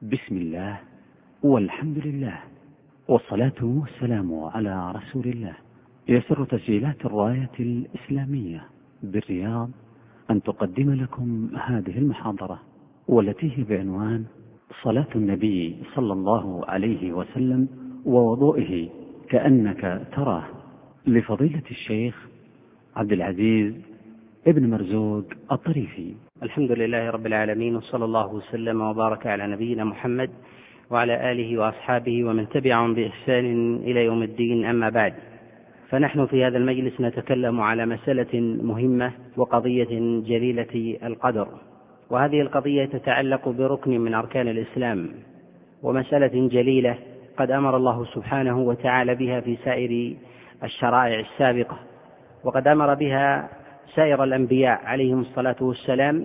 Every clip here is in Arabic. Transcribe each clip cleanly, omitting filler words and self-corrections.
بسم الله والحمد لله والصلاة والسلام على رسول الله. يسر تسجيلات الراية الإسلامية بالرياض أن تقدم لكم هذه المحاضرة، والتي هي بعنوان صلاة النبي صلى الله عليه وسلم ووضوئه كأنك تراه، لفضيلة الشيخ عبد العزيز ابن مرزوق الطريفي. الحمد لله رب العالمين، وصلى الله وسلم وبارك على نبينا محمد وعلى آله وأصحابه ومن تبعهم بإحسان إلى يوم الدين. أما بعد، فنحن في هذا المجلس نتكلم على مسألة مهمة وقضية جليلة القدر، وهذه القضية تتعلق بركن من أركان الإسلام، ومسألة جليلة قد أمر الله سبحانه وتعالى بها في سائر الشرائع السابقة، وقد أمر بها سائر الأنبياء عليهم الصلاة والسلام،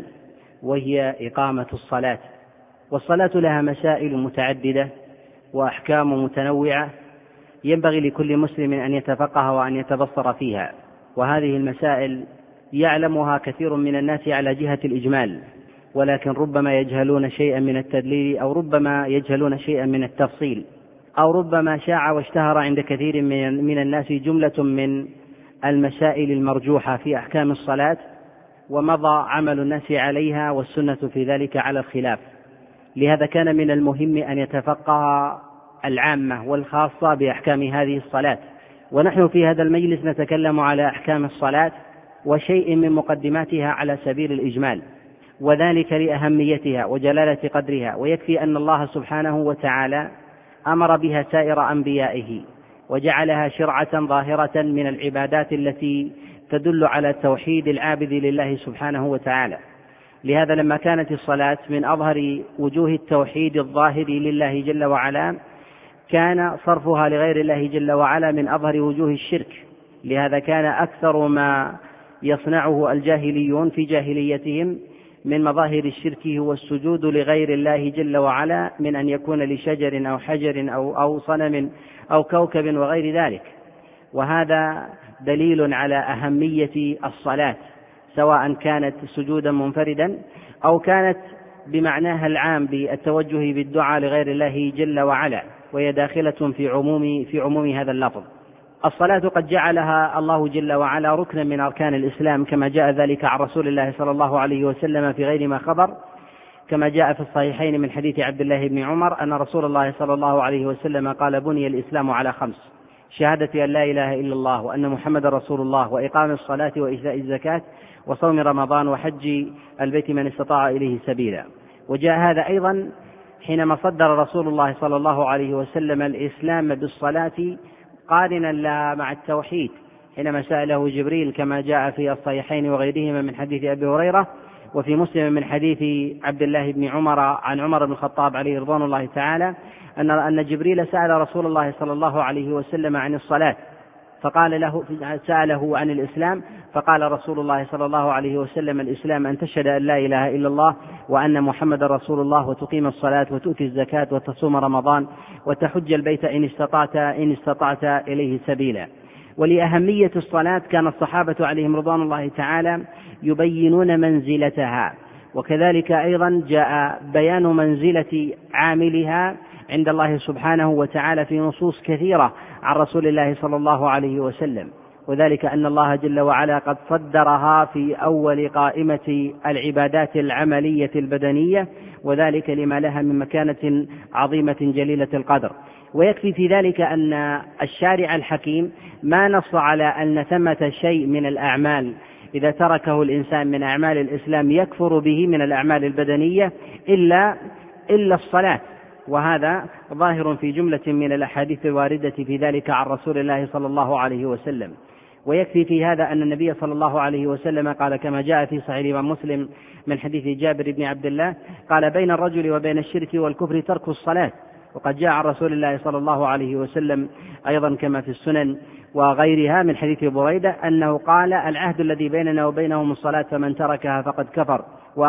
وهي إقامة الصلاة. والصلاة لها مسائل متعددة وأحكام متنوعة ينبغي لكل مسلم أن يتفقه وأن يتبصر فيها، وهذه المسائل يعلمها كثير من الناس على جهة الإجمال، ولكن ربما يجهلون شيئا من التدليل، أو ربما يجهلون شيئا من التفصيل، أو ربما شاع واشتهر عند كثير من الناس جملة من المسائل المرجوحة في أحكام الصلاة، ومضى عمل الناس عليها والسنة في ذلك على الخلاف. لهذا كان من المهم أن يتفقه العامة والخاصة بأحكام هذه الصلاة. ونحن في هذا المجلس نتكلم على أحكام الصلاة وشيء من مقدماتها على سبيل الإجمال، وذلك لأهميتها وجلالة قدرها. ويكفي أن الله سبحانه وتعالى أمر بها سائر أنبيائه، وجعلها شرعة ظاهرة من العبادات التي تدل على توحيد العابد لله سبحانه وتعالى. لهذا لما كانت الصلاة من أظهر وجوه التوحيد الظاهر لله جل وعلا، كان صرفها لغير الله جل وعلا من أظهر وجوه الشرك. لهذا كان أكثر ما يصنعه الجاهليون في جاهليتهم من مظاهر الشرك هو السجود لغير الله جل وعلا، من أن يكون لشجر أو حجر أو صنم أو كوكب وغير ذلك. وهذا دليل على أهمية الصلاة، سواء كانت سجودا منفردا أو كانت بمعناها العام بالتوجه بالدعاء لغير الله جل وعلا، وهي داخلة في عموم هذا اللفظ. الصلاة قد جعلها الله جل وعلا ركنا من أركان الإسلام، كما جاء ذلك عن رسول الله صلى الله عليه وسلم في غير ما خبر، كما جاء في الصحيحين من حديث عبد الله بن عمر أن رسول الله صلى الله عليه وسلم قال: بني الإسلام على 5: شهادة أن لا إله إلا الله وأن محمد رسول الله، وإقام الصلاة وإيتاء الزكاة وصوم رمضان وحج البيت من استطاع إليه سبيلا. وجاء هذا أيضا حينما صدر رسول الله صلى الله عليه وسلم الإسلام بالصلاة قارنا لا مع التوحيد، حينما سأله جبريل كما جاء في الصحيحين وغيرهما من حديث أبي هريرة، وفي مسلم من حديث عبد الله بن عمر عن عمر بن الخطاب عليه رضوان الله تعالى أن جبريل سأل رسول الله صلى الله عليه وسلم عن الصلاة، فقال له سأله عن الإسلام، فقال رسول الله صلى الله عليه وسلم: الإسلام أن تشهد أن لا إله إلا الله وأن محمد رسول الله، وتقيم الصلاة وتؤتي الزكاة وتصوم رمضان وتحج البيت إن استطعت إليه سبيلا. ولأهمية الصلاة كان الصحابة عليهم رضوان الله تعالى يبينون منزلتها، وكذلك أيضا جاء بيان منزلة عاملها عند الله سبحانه وتعالى في نصوص كثيرة عن رسول الله صلى الله عليه وسلم، وذلك أن الله جل وعلا قد صدرها في أول قائمة العبادات العملية البدنية، وذلك لما لها من مكانة عظيمة جليلة القدر. ويكفي في ذلك أن الشارع الحكيم ما نص على أن ثمة شيء من الأعمال إذا تركه الإنسان من أعمال الإسلام يكفر به من الأعمال البدنية إلا الصلاة، وهذا ظاهر في جملة من الأحاديث الواردة في ذلك عن رسول الله صلى الله عليه وسلم. ويكفي في هذا أن النبي صلى الله عليه وسلم قال كما جاء في صحيح الإمام مسلم من حديث جابر بن عبد الله قال: بين الرجل وبين الشرك والكفر ترك الصلاة. وقد جاء عن رسول الله صلى الله عليه وسلم أيضا كما في السنن وغيرها من حديث بريدة أنه قال: العهد الذي بيننا وبينهم الصلاة، فمن تركها فقد كفر.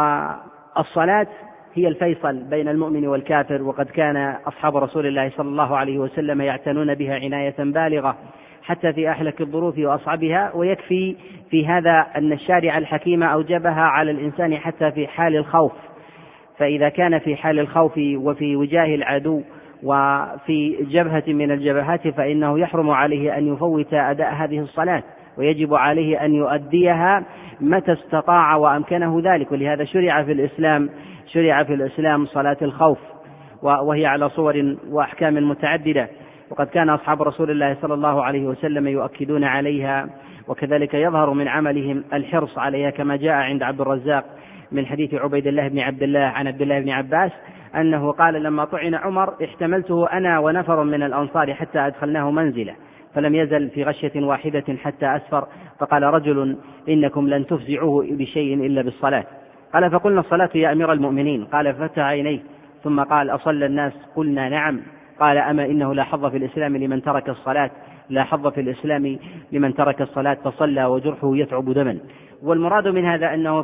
والصلاة هي الفيصل بين المؤمن والكافر، وقد كان أصحاب رسول الله صلى الله عليه وسلم يعتنون بها عناية بالغة حتى في أحلك الظروف وأصعبها. ويكفي في هذا أن الشارع الحكيم أوجبها على الإنسان حتى في حال الخوف، فإذا كان في حال الخوف وفي وجاه العدو وفي جبهة من الجبهات فإنه يحرم عليه أن يفوت أداء هذه الصلاة، ويجب عليه أن يؤديها متى استطاع وأمكنه ذلك. ولهذا شرع في الإسلام صلاة الخوف، وهي على صور وأحكام متعددة، وقد كان أصحاب رسول الله صلى الله عليه وسلم يؤكدون عليها، وكذلك يظهر من عملهم الحرص عليها، كما جاء عند عبد الرزاق من حديث عبيد الله بن عبد الله عن عبد الله بن عباس أنه قال: لما طعن عمر احتملته أنا ونفر من الأنصار حتى أدخلناه منزله، فلم يزل في غشية واحدة حتى أسفر، فقال رجل: إنكم لن تفزعوه بشيء إلا بالصلاة. قال: فقلنا: الصلاة يا أمير المؤمنين. قال: فتح عينيه ثم قال: أصلى الناس؟ قلنا: نعم. قال: أما إنه لا حظ في الإسلام لمن ترك الصلاة، لا حظ في الإسلام لمن ترك الصلاة فصلى وجرحه يتعب دما. والمراد من هذا أنه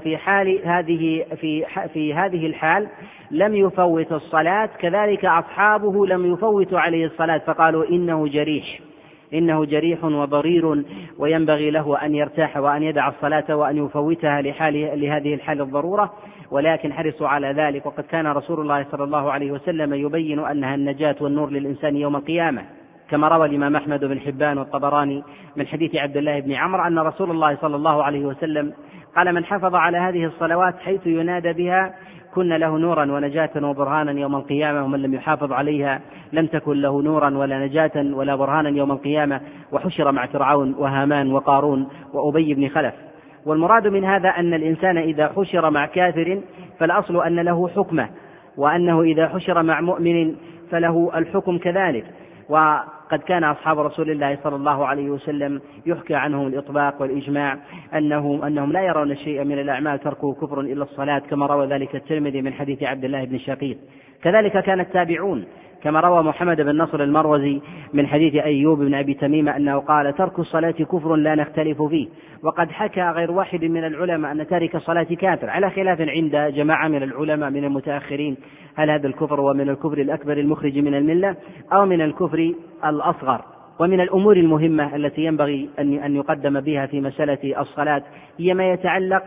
في هذه الحال لم يفوت الصلاة، كذلك أصحابه لم يفوتوا عليه الصلاة، فقالوا: إنه جريح وضرير وينبغي له أن يرتاح وأن يدع الصلاة وأن يفوتها لهذه الحال الضرورة، ولكن حرصوا على ذلك. وقد كان رسول الله صلى الله عليه وسلم يبين أنها النجاة والنور للإنسان يوم القيامة، كما روى الإمام أحمد بن حبان والطبراني من حديث عبد الله بن عمرو أن رسول الله صلى الله عليه وسلم قال: من حفظ على هذه الصلوات حيث ينادى بها كن له نورا ونجاة وبرهانا يوم القيامة، ومن لم يحافظ عليها لم تكن له نورا ولا نجاة ولا برهانا يوم القيامة، وحشر مع فرعون وهامان وقارون وأبي بن خلف. والمراد من هذا أن الإنسان إذا حشر مع كافر فالأصل أن له حكمه، وأنه إذا حشر مع مؤمن فله الحكم كذلك. وقد كان أصحاب رسول الله صلى الله عليه وسلم يحكى عنهم الإطباق والإجماع أنهم لا يرون شيئا من الأعمال تركه كفر إلا الصلاة، كما روى ذلك الترمذي من حديث عبد الله بن شقيق. كذلك كان التابعون، كما روى محمد بن نصر المروزي من حديث أيوب بن أبي تميمة أنه قال: ترك الصلاة كفر لا نختلف فيه. وقد حكى غير واحد من العلماء أن تارك الصلاة كافر، على خلاف عند جماعة من العلماء من المتأخرين، هل هذا الكفر ومن الكفر الأكبر المخرج من الملة أو من الكفر الأصغر. ومن الأمور المهمة التي ينبغي أن يقدم بها في مسألة الصلاة هي ما يتعلق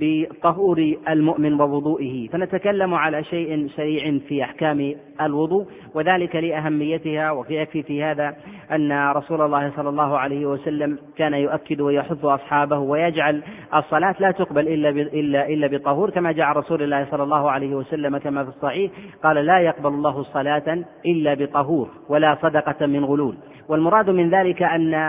بطهور المؤمن ووضوئه، فنتكلم على شيء سريع في أحكام الوضوء وذلك لأهميتها. ويكفي في هذا أن رسول الله صلى الله عليه وسلم كان يؤكد ويحث أصحابه ويجعل الصلاة لا تقبل إلا بطهور، كما جاء رسول الله صلى الله عليه وسلم كما في الصحيح قال: لا يقبل الله صلاة إلا بطهور ولا صدقة من غلول. والمراد من ذلك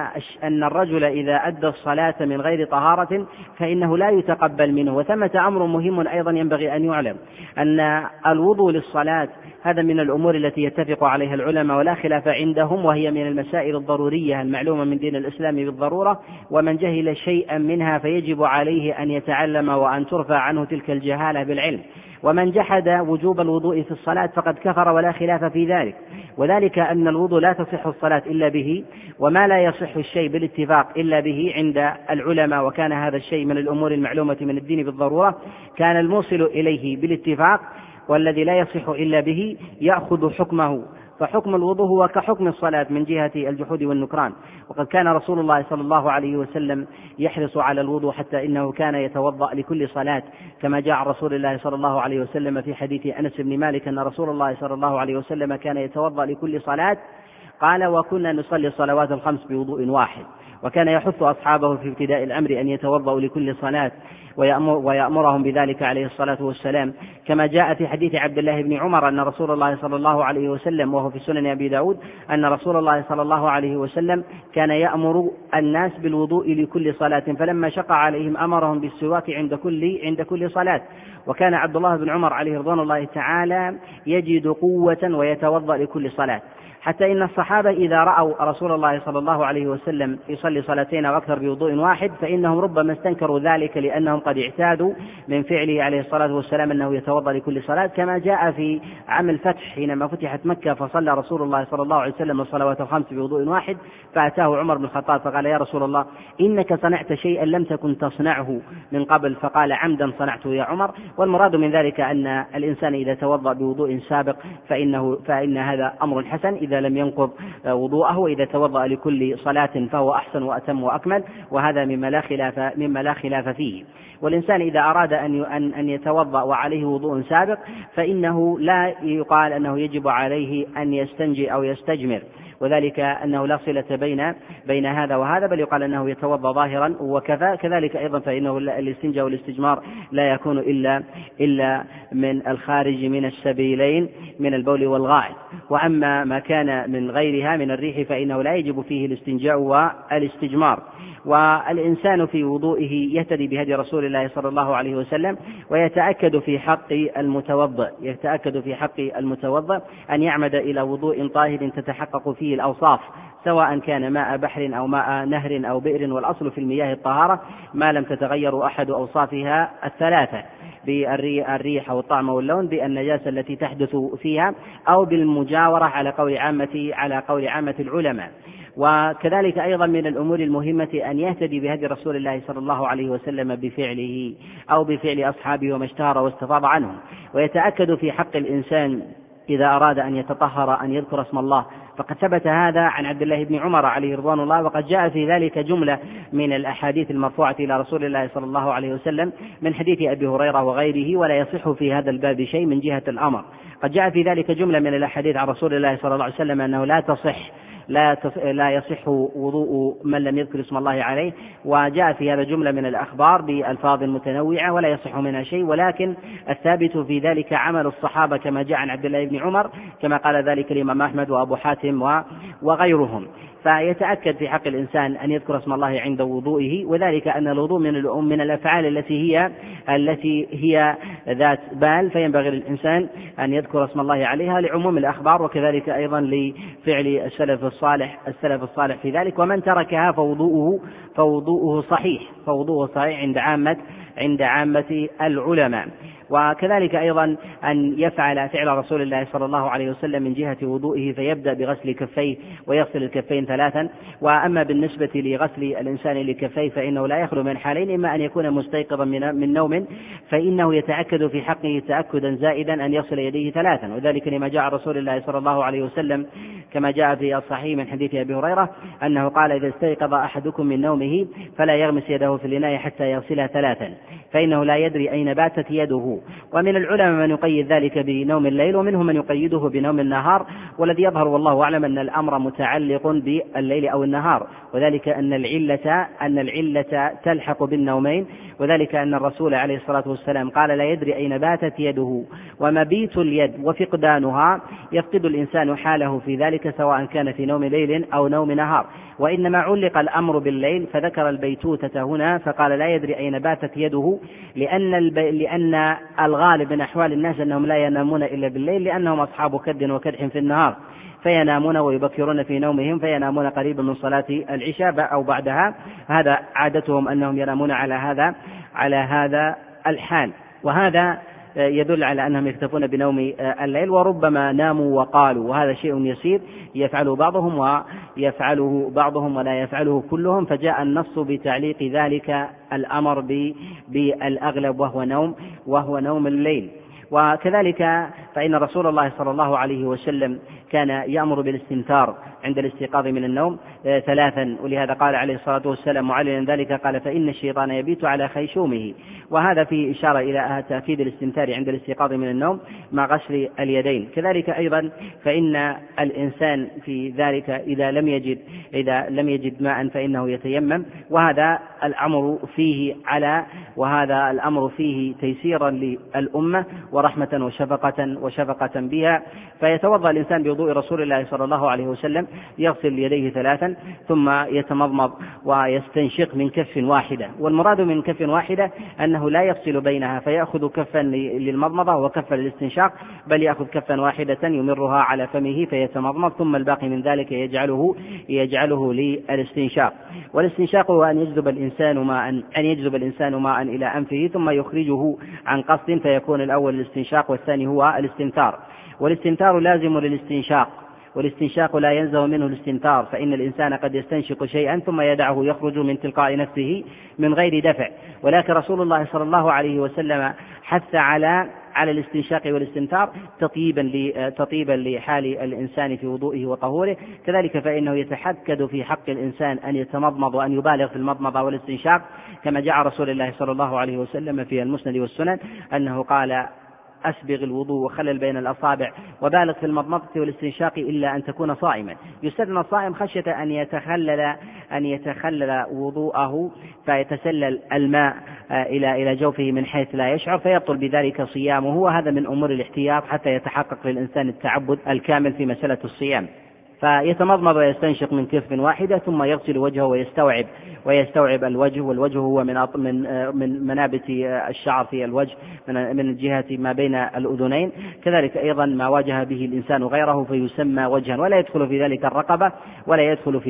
أن الرجل إذا أدى الصلاة من غير طهارة فإنه لا يتقبل منه. وثمة أمر مهم أيضا ينبغي أن يعلم، أن الوضوء للصلاة هذا من الأمور التي يتفق عليها العلماء ولا خلاف عندهم، وهي من المسائل الضرورية المعلومة من دين الإسلام بالضرورة، ومن جهل شيئا منها فيجب عليه أن يتعلم وأن ترفع عنه تلك الجهالة بالعلم. ومن جحد وجوب الوضوء في الصلاة فقد كفر ولا خلاف في ذلك، وذلك أن الوضوء لا تصح الصلاة إلا به، وما لا يصح الشيء بالاتفاق إلا به عند العلماء، وكان هذا الشيء من الأمور المعلومة من الدين بالضرورة كان الموصل إليه بالاتفاق، والذي لا يصح إلا به يأخذ حكمه. فحكم الوضوء هو كحكم الصلاة من جهة الجحود والنكران. وقد كان رسول الله صلى الله عليه وسلم يحرص على الوضوء حتى إنه كان يتوضأ لكل صلاة، كما جاء عن رسول الله صلى الله عليه وسلم في حديث أنس بن مالك أن رسول الله صلى الله عليه وسلم كان يتوضأ لكل صلاة. قال: وكنا نصلي الصلوات الخمس بوضوء واحد. وكان يحث أصحابه في ابتداء الأمر أن يتوضأوا لكل صلاة ويأمرهم بذلك عليه الصلاة والسلام، كما جاء في حديث عبد الله بن عمر أن رسول الله صلى الله عليه وسلم وهو في سنن أبي داود أن رسول الله صلى الله عليه وسلم كان يأمر الناس بالوضوء لكل صلاة، فلما شق عليهم أمرهم بالسواك عند كل صلاة. وكان عبد الله بن عمر عليه رضوان الله تعالى يجد قوة ويتوضأ لكل صلاة، حتى إن الصحابة إذا رأوا رسول الله صلى الله عليه وسلم يصلي صلاتين أو أكثر بوضوء واحد فإنهم ربما استنكروا ذلك، لأنهم قد اعتادوا من فعله عليه الصلاة والسلام أنه يتوضأ لكل صلاة، كما جاء في عام الفتح حينما فتحت مكة فصلى رسول الله صلى الله عليه وسلم الصلوات الخمس بوضوء واحد، فأتاه عمر بن الخطاب فقال: يا رسول الله إنك صنعت شيئا لم تكن تصنعه من قبل، فقال: عمدا صنعته يا عمر. والمراد من ذلك أن الإنسان إذا توضأ بوضوء سابق فإن هذا أمر حسن إذا وهذا لم ينقض وضوءه، وإذا توضأ لكل صلاة فهو أحسن وأتم وأكمل، وهذا مما لا خلاف فيه. والإنسان إذا أراد أن يتوضأ وعليه وضوء سابق فإنه لا يقال أنه يجب عليه أن يستنجي أو يستجمر، وذلك أنه لا صلة بين هذا وهذا، بل يقال أنه يتوضأ ظاهرا وكفى. كذلك أيضا فإنه الاستنجاء والاستجمار لا يكون إلا من الخارج من السبيلين من البول والغائط. وأما ما كان من غيرها من الريح فإنه لا يجب فيه الاستنجاء والاستجمار. والإنسان في وضوئه يهتدي بهدي رسول الله صلى الله عليه وسلم، ويتأكد في حق المتوضئ أن يعمد إلى وضوء طاهر تتحقق فيه الأوصاف، سواء كان ماء بحر أو ماء نهر أو بئر، والأصل في المياه الطهارة ما لم تتغير أحد أوصافها الثلاثة، بالريح أو الطعم واللون، بالنجاسة التي تحدث فيها، أو بالمجاورة على قول عامة العلماء. وكذلك أيضا من الأمور المهمة أن يهتدي بهدي رسول الله صلى الله عليه وسلم بفعله أو بفعل أصحابه وما اشتهر واستفاض عنهم، ويتأكد في حق الإنسان إذا أراد أن يتطهر أن يذكر اسم الله، فقد ثبت هذا عن عبد الله بن عمر عليه رضوان الله، وقد جاء في ذلك جملة من الأحاديث المرفوعة إلى رسول الله صلى الله عليه وسلم من حديث أبي هريرة وغيره، ولا يصح في هذا الباب شيء من جهة الأمر. قد جاء في ذلك جملة من الأحاديث عن رسول الله صلى الله عليه وسلم أنه لا يصح وضوء من لم يذكر اسم الله عليه، وجاء في هذا جملة من الأخبار بألفاظ متنوعة ولا يصح منها شيء، ولكن الثابت في ذلك عمل الصحابة كما جاء عن عبد الله بن عمر، كما قال ذلك الإمام أحمد وأبو حاتم وغيرهم. فيتأكد في حق الإنسان أن يذكر اسم الله عند وضوئه، وذلك أن الوضوء من الأفعال التي هي ذات بال، فينبغي للإنسان أن يذكر اسم الله عليها لعموم الأخبار، وكذلك أيضا لفعل السلف الصالح في ذلك. ومن تركها فوضوءه صحيح عند عامة العلماء. وكذلك أيضا أن يفعل فعل رسول الله صلى الله عليه وسلم من جهة وضوئه، فيبدأ بغسل كفيه ويغسل الكفين 3. وأما بالنسبة لغسل الإنسان لكفيه فإنه لا يخلو من حالين: إما أن يكون مستيقظا من نوم فإنه يتأكد في حقه تأكدا زائدا أن يغسل يديه 3، وذلك لما جاء رسول الله صلى الله عليه وسلم كما جاء في الصحيح من حديث أبي هريرة أنه قال: إذا استيقظ أحدكم من نومه فلا يغمس يده في الإناء حتى يغسلها 3، فإنه لا يدري أين باتت يده. ومن العلماء من يقيد ذلك بنوم الليل، ومنهم من يقيده بنوم النهار، والذي يظهر والله أعلم أن الأمر متعلق بالليل أو النهار، وذلك أن العلة تلحق بالنومين، وذلك أن الرسول عليه الصلاة والسلام قال: لا يدري أين باتت يده. ومبيت اليد وفقدانها يفقد الإنسان حاله في ذلك، سواء كان في نوم ليل أو نوم نهار، وإنما علق الأمر بالليل فذكر البيتوتة هنا فقال: لا يدري أين باتت يده، لأن الغالب من أحوال الناس أنهم لا ينامون إلا بالليل، لأنهم أصحاب كد وكدح في النهار، فينامون ويبكرون في نومهم، فينامون قريبا من صلاة العشاء أو بعدها. هذا عادتهم أنهم ينامون على هذا الحال، وهذا يدل على أنهم يكتفون بنوم الليل، وربما ناموا وقالوا، وهذا شيء يسير يفعله بعضهم ويفعله بعضهم ولا يفعله كلهم، فجاء النص بتعليق ذلك الأمر بالأغلب وهو نوم الليل. وكذلك فإن رسول الله صلى الله عليه وسلم كان يأمر بالاستنثار عند الاستيقاظ من النوم 3، ولهذا قال عليه الصلاة والسلام معلنا ذلك قال: فإن الشيطان يبيت على خيشومه. وهذا فيه إشارة إلى تأكيد الاستنثار عند الاستيقاظ من النوم مع غسل اليدين. كذلك أيضا فإن الإنسان في ذلك إذا لم يجد ماء فإنه يتيمم، وهذا الأمر فيه تيسيرا للأمة ورحمة وشفقة بها. فيتوضأ الإنسان بوضوء رسول الله صلى الله عليه وسلم، يغسل يديه 3 ثم يتمضمض ويستنشق من كف واحدة. والمراد من كف واحدة أنه لا يفصل بينها فيأخذ كفا للمضمضة وكفا للاستنشاق، بل يأخذ كفا واحدة يمرها على فمه فيتمضمض، ثم الباقي من ذلك يجعله للاستنشاق. والاستنشاق هو أن يجذب الإنسان ماء إلى أنفه ثم يخرجه عن قصد، فيكون الأول الاستنشاق والثاني هو الاستنثار. والاستنثار لازم للاستنشاق، والاستنشاق لا ينزه منه الاستنثار، فإن الإنسان قد يستنشق شيئا ثم يدعه يخرج من تلقاء نفسه من غير دفع، ولكن رسول الله صلى الله عليه وسلم حث على على الاستنشاق والاستنثار تطيبا لحال الإنسان في وضوئه وطهوره. كذلك فإنه يتحكد في حق الإنسان أن يتمضمض وأن يبالغ في المضمضة والاستنشاق، كما جاء رسول الله صلى الله عليه وسلم في المسند والسنن أنه قال: أسبغ الوضوء وخلل بين الأصابع وبالغ في المضمضة والاستنشاق إلا أن تكون صائما. يستثنى الصائم خشية أن يتخلل وضوءه فيتسلل الماء إلى جوفه من حيث لا يشعر فيبطل بذلك صيامه، وهذا من أمور الاحتياط حتى يتحقق للإنسان التعبد الكامل في مسألة الصيام. فيتمضمض ويستنشق من كف واحدة، ثم يغسل وجهه ويستوعب الوجه، والوجه هو من منابت الشعر في الوجه من الجهة ما بين الأذنين. كذلك أيضا ما واجه به الإنسان غيره فيسمى وجها، ولا يدخل في ذلك الرقبة ولا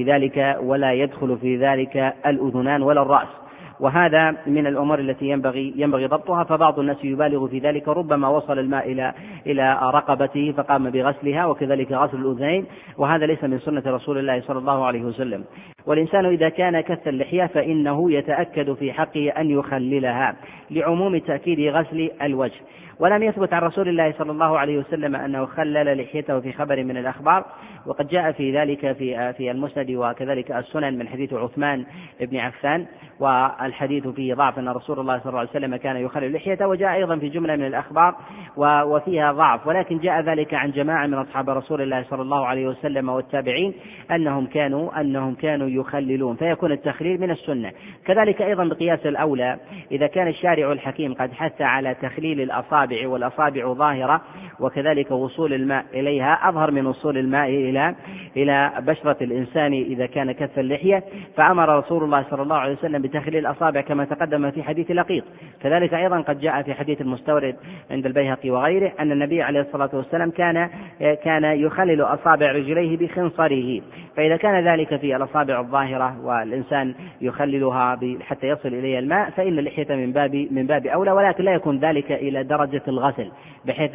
يدخل في ذلك الأذنان ولا الرأس. وهذا من الأمور التي ينبغي ضبطها. فبعض الناس يبالغ في ذلك، ربما وصل الماء إلى رقبته فقام بغسلها، وكذلك غسل الأذنين، وهذا ليس من سنة رسول الله صلى الله عليه وسلم. والإنسان إذا كان كث اللحية فإنه يتأكد في حقه أن يخللها لعموم تأكيد غسل الوجه. ولم يثبت عن رسول الله صلى الله عليه وسلم أنه خلل لحيته في خبر من الأخبار، وقد جاء في ذلك في المسند وكذلك السنن من حديث عثمان بن عفان، والحديث فيه ضعف أن رسول الله صلى الله عليه وسلم كان يخلل لحيته، وجاء أيضا في جملة من الأخبار وفيها ضعف، ولكن جاء ذلك عن جماعة من أصحاب رسول الله صلى الله عليه وسلم والتابعين أنهم كانوا يخللون، فيكون التخليل من السنة. كذلك أيضا بقياس الأولى إذا كان الشارع الحكيم قد حث على تخليل الأصابع والأصابع ظاهرة، وكذلك وصول الماء إليها أظهر من وصول الماء إلى بشرة الإنسان إذا كان كث اللحية، فأمر رسول الله صلى الله عليه وسلم بتخليل الأصابع كما تقدم في حديث لقيط. كذلك أيضا قد جاء في حديث المستورد عند البيهقي وغيره أن النبي عليه الصلاة والسلام كان يخلل أصابع رجليه بخنصره، فإذا كان ذلك في الأصابع الظاهرة والإنسان يخللها حتى يصل إليه الماء فإن اللحية من باب أولى، ولكن لا يكون ذلك إلى درجة الغسل بحيث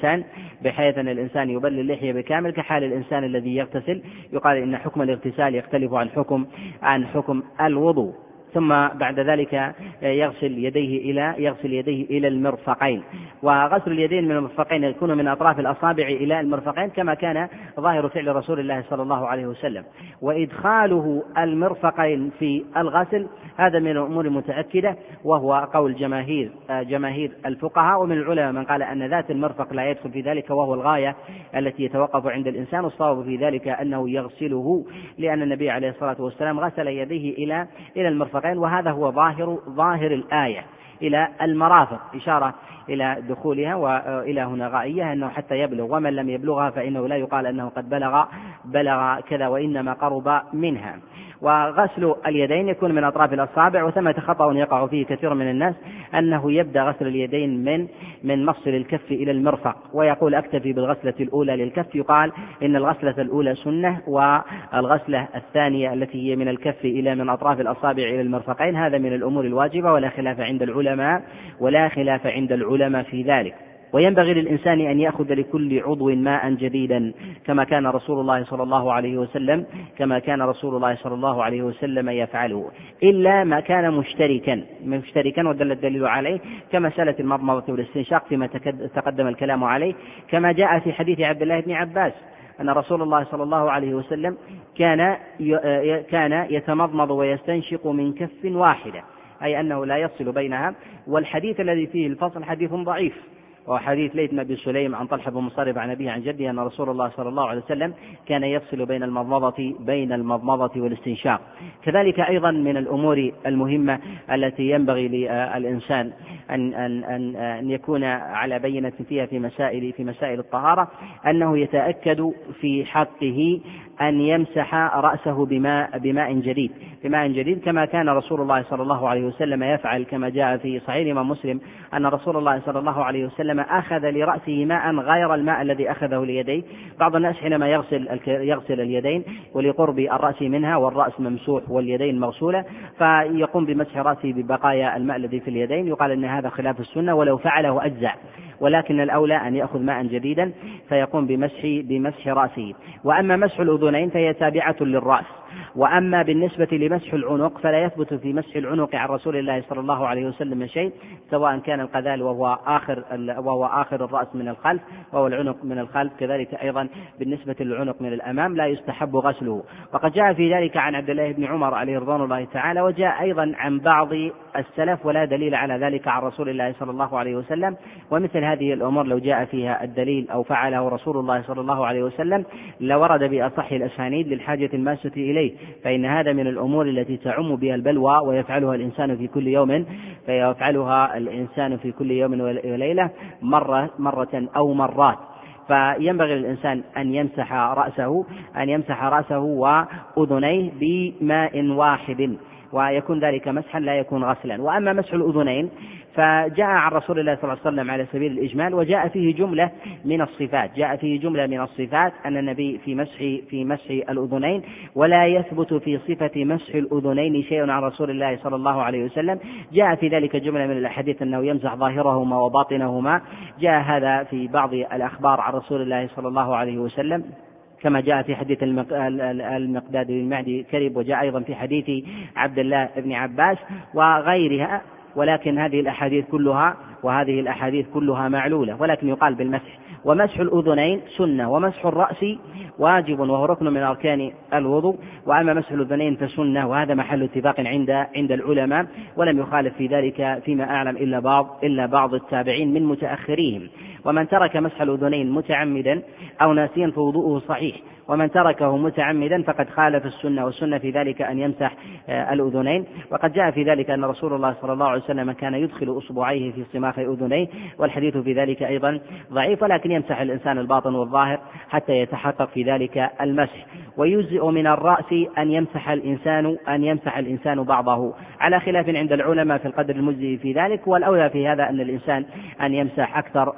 أن الإنسان يبل اللحية بكامل كحال الإنسان الذي يغتسل. يقال إن حكم الاغتسال يختلف عن حكم الوضوء. ثم بعد ذلك يغسل يديه إلى المرفقين، وغسل اليدين من المرفقين يكون من أطراف الأصابع إلى المرفقين كما كان ظاهر فعل رسول الله صلى الله عليه وسلم. وإدخاله المرفقين في الغسل هذا من الأمور المتأكدة، وهو قول جماهير الفقهاء، ومن العلماء من قال أن ذات المرفق لا يدخل في ذلك وهو الغاية التي يتوقف عند الإنسان، والصواب في ذلك أنه يغسله، لأن النبي عليه الصلاة والسلام غسل يديه إلى المرفقين، وهذا هو ظاهر الآية إلى المرافق، إشارة إلى دخولها، وإلى هنا غائية أنه حتى يبلغ، ومن لم يبلغها فإنه لا يقال أنه قد بلغ كذا، وإنما قرب منها. وغسل اليدين يكون من أطراف الأصابع، وثمة خطأ يقع فيه كثير من الناس أنه يبدأ غسل اليدين من مفصل الكف إلى المرفق، ويقول أكتفي بالغسلة الأولى للكف. يقال إن الغسلة الأولى سنة، والغسلة الثانية التي هي من الكف من أطراف الأصابع إلى المرفقين هذا من الأمور الواجبة، ولا خلاف عند العلماء في ذلك. وينبغي للإنسان أن يأخذ لكل عضو ماء جديدا كما كان رسول الله صلى الله عليه وسلم يفعله، إلا ما كان مشتركا ودل الدليل عليه كمسألة المضمضة والاستنشاق فيما تقدم الكلام عليه، كما جاء في حديث عبد الله بن عباس أن رسول الله صلى الله عليه وسلم كان يتمضمض ويستنشق من كف واحدة، أي أنه لا يفصل بينها. والحديث الذي فيه الفصل حديث ضعيف، وحديث ليث بن أبي سليم عن طلحة بن مصرف عن أبيه عن جده أن رسول الله صلى الله عليه وسلم كان يفصل بين المضمضة والاستنشاق. كذلك أيضا من الأمور المهمة التي ينبغي للإنسان أن يكون على بينة فيها في مسائل الطهارة أنه يتأكد في حقه أن يمسح رأسه بماء جديد كما كان رسول الله صلى الله عليه وسلم يفعل، كما جاء في صحيح الإمام مسلم أن رسول الله صلى الله عليه وسلم أخذ لرأسه ماء غير الماء الذي أخذه ليديه. بعض الناس حينما يغسل اليدين ولقرب الرأس منها والرأس ممسوح واليدين مغسولة فيقوم بمسح رأسه ببقايا الماء الذي في اليدين، يقال أن هذا خلاف السنة ولو فعله أجزع، ولكن الأولى أن يأخذ ماء جديدا فيقوم بمسح رأسه. وأما مسح الأذنين فهي تابعة للرأس، وأما بالنسبة لمسح العنق فلا يثبت في مسح العنق عن رسول الله صلى الله عليه وسلم شيء، سواء كان القذال وهو آخر الرأس من الخلف وهو العنق من الخلف، كذلك أيضا بالنسبة للعنق من الأمام لا يستحب غسله. وقد جاء في ذلك عن عبد الله بن عمر عليه رضوان الله تعالى، وجاء أيضا عن بعض السلف ولا دليل على ذلك عن رسول الله صلى الله عليه وسلم. ومثل هذه الأمور لو جاء فيها الدليل أو فعله رسول الله صلى الله عليه وسلم لورد بأصح الأسانيد للحاجة الماسة إليه، فإن هذا من الأمور التي تعم بها البلوى ويفعلها الإنسان في كل يوم وليلة مرة أو مرات. فينبغي للإنسان أن يمسح رأسه وأذنيه بماء واحد، ويكون ذلك مسحا لا يكون غسلا. وأما مسح الأذنين فجاء عن رسول الله صلى الله عليه وسلم على سبيل الإجمال، وجاء فيه جملة من الصفات أن النبي في مسح الأذنين، ولا يثبت في صفة مسح الأذنين شيء عن رسول الله صلى الله عليه وسلم. جاء في ذلك جملة من الأحاديث أنه يمسح ظاهرهما وباطنهما، جاء هذا في بعض الأخبار عن رسول الله صلى الله عليه وسلم كما جاء في حديث المقداد بن معدي كرب، وجاء أيضا في حديث عبد الله بن عباس وغيرها. ولكن هذه الأحاديث كلها معلولة، ولكن يقال بالمسح. ومسح الأذنين سنة، ومسح الرأس واجب وهو ركن من أركان الوضوء. وأما مسح الأذنين فسنة، وهذا محل اتفاق عند العلماء، ولم يخالف في ذلك فيما أعلم إلا بعض التابعين من متأخريهم. ومن ترك مسح الأذنين متعمدا أو ناسيا فوضوءه صحيح، ومن تركه متعمدا فقد خالف السنة، والسنة في ذلك أن يمسح الأذنين. وقد جاء في ذلك أن رسول الله صلى الله عليه وسلم كان يدخل أصبعيه في صماخ أذنيه، والحديث في ذلك أيضا ضعيف، ولكن يمسح الإنسان الباطن والظاهر حتى يتحقق في ذلك المسح. ويجزئ من الرأس أن يمسح الإنسان بعضه، على خلاف عند العلماء في القدر المجزي في ذلك. والأولى في هذا أن الإنسان أن يمسح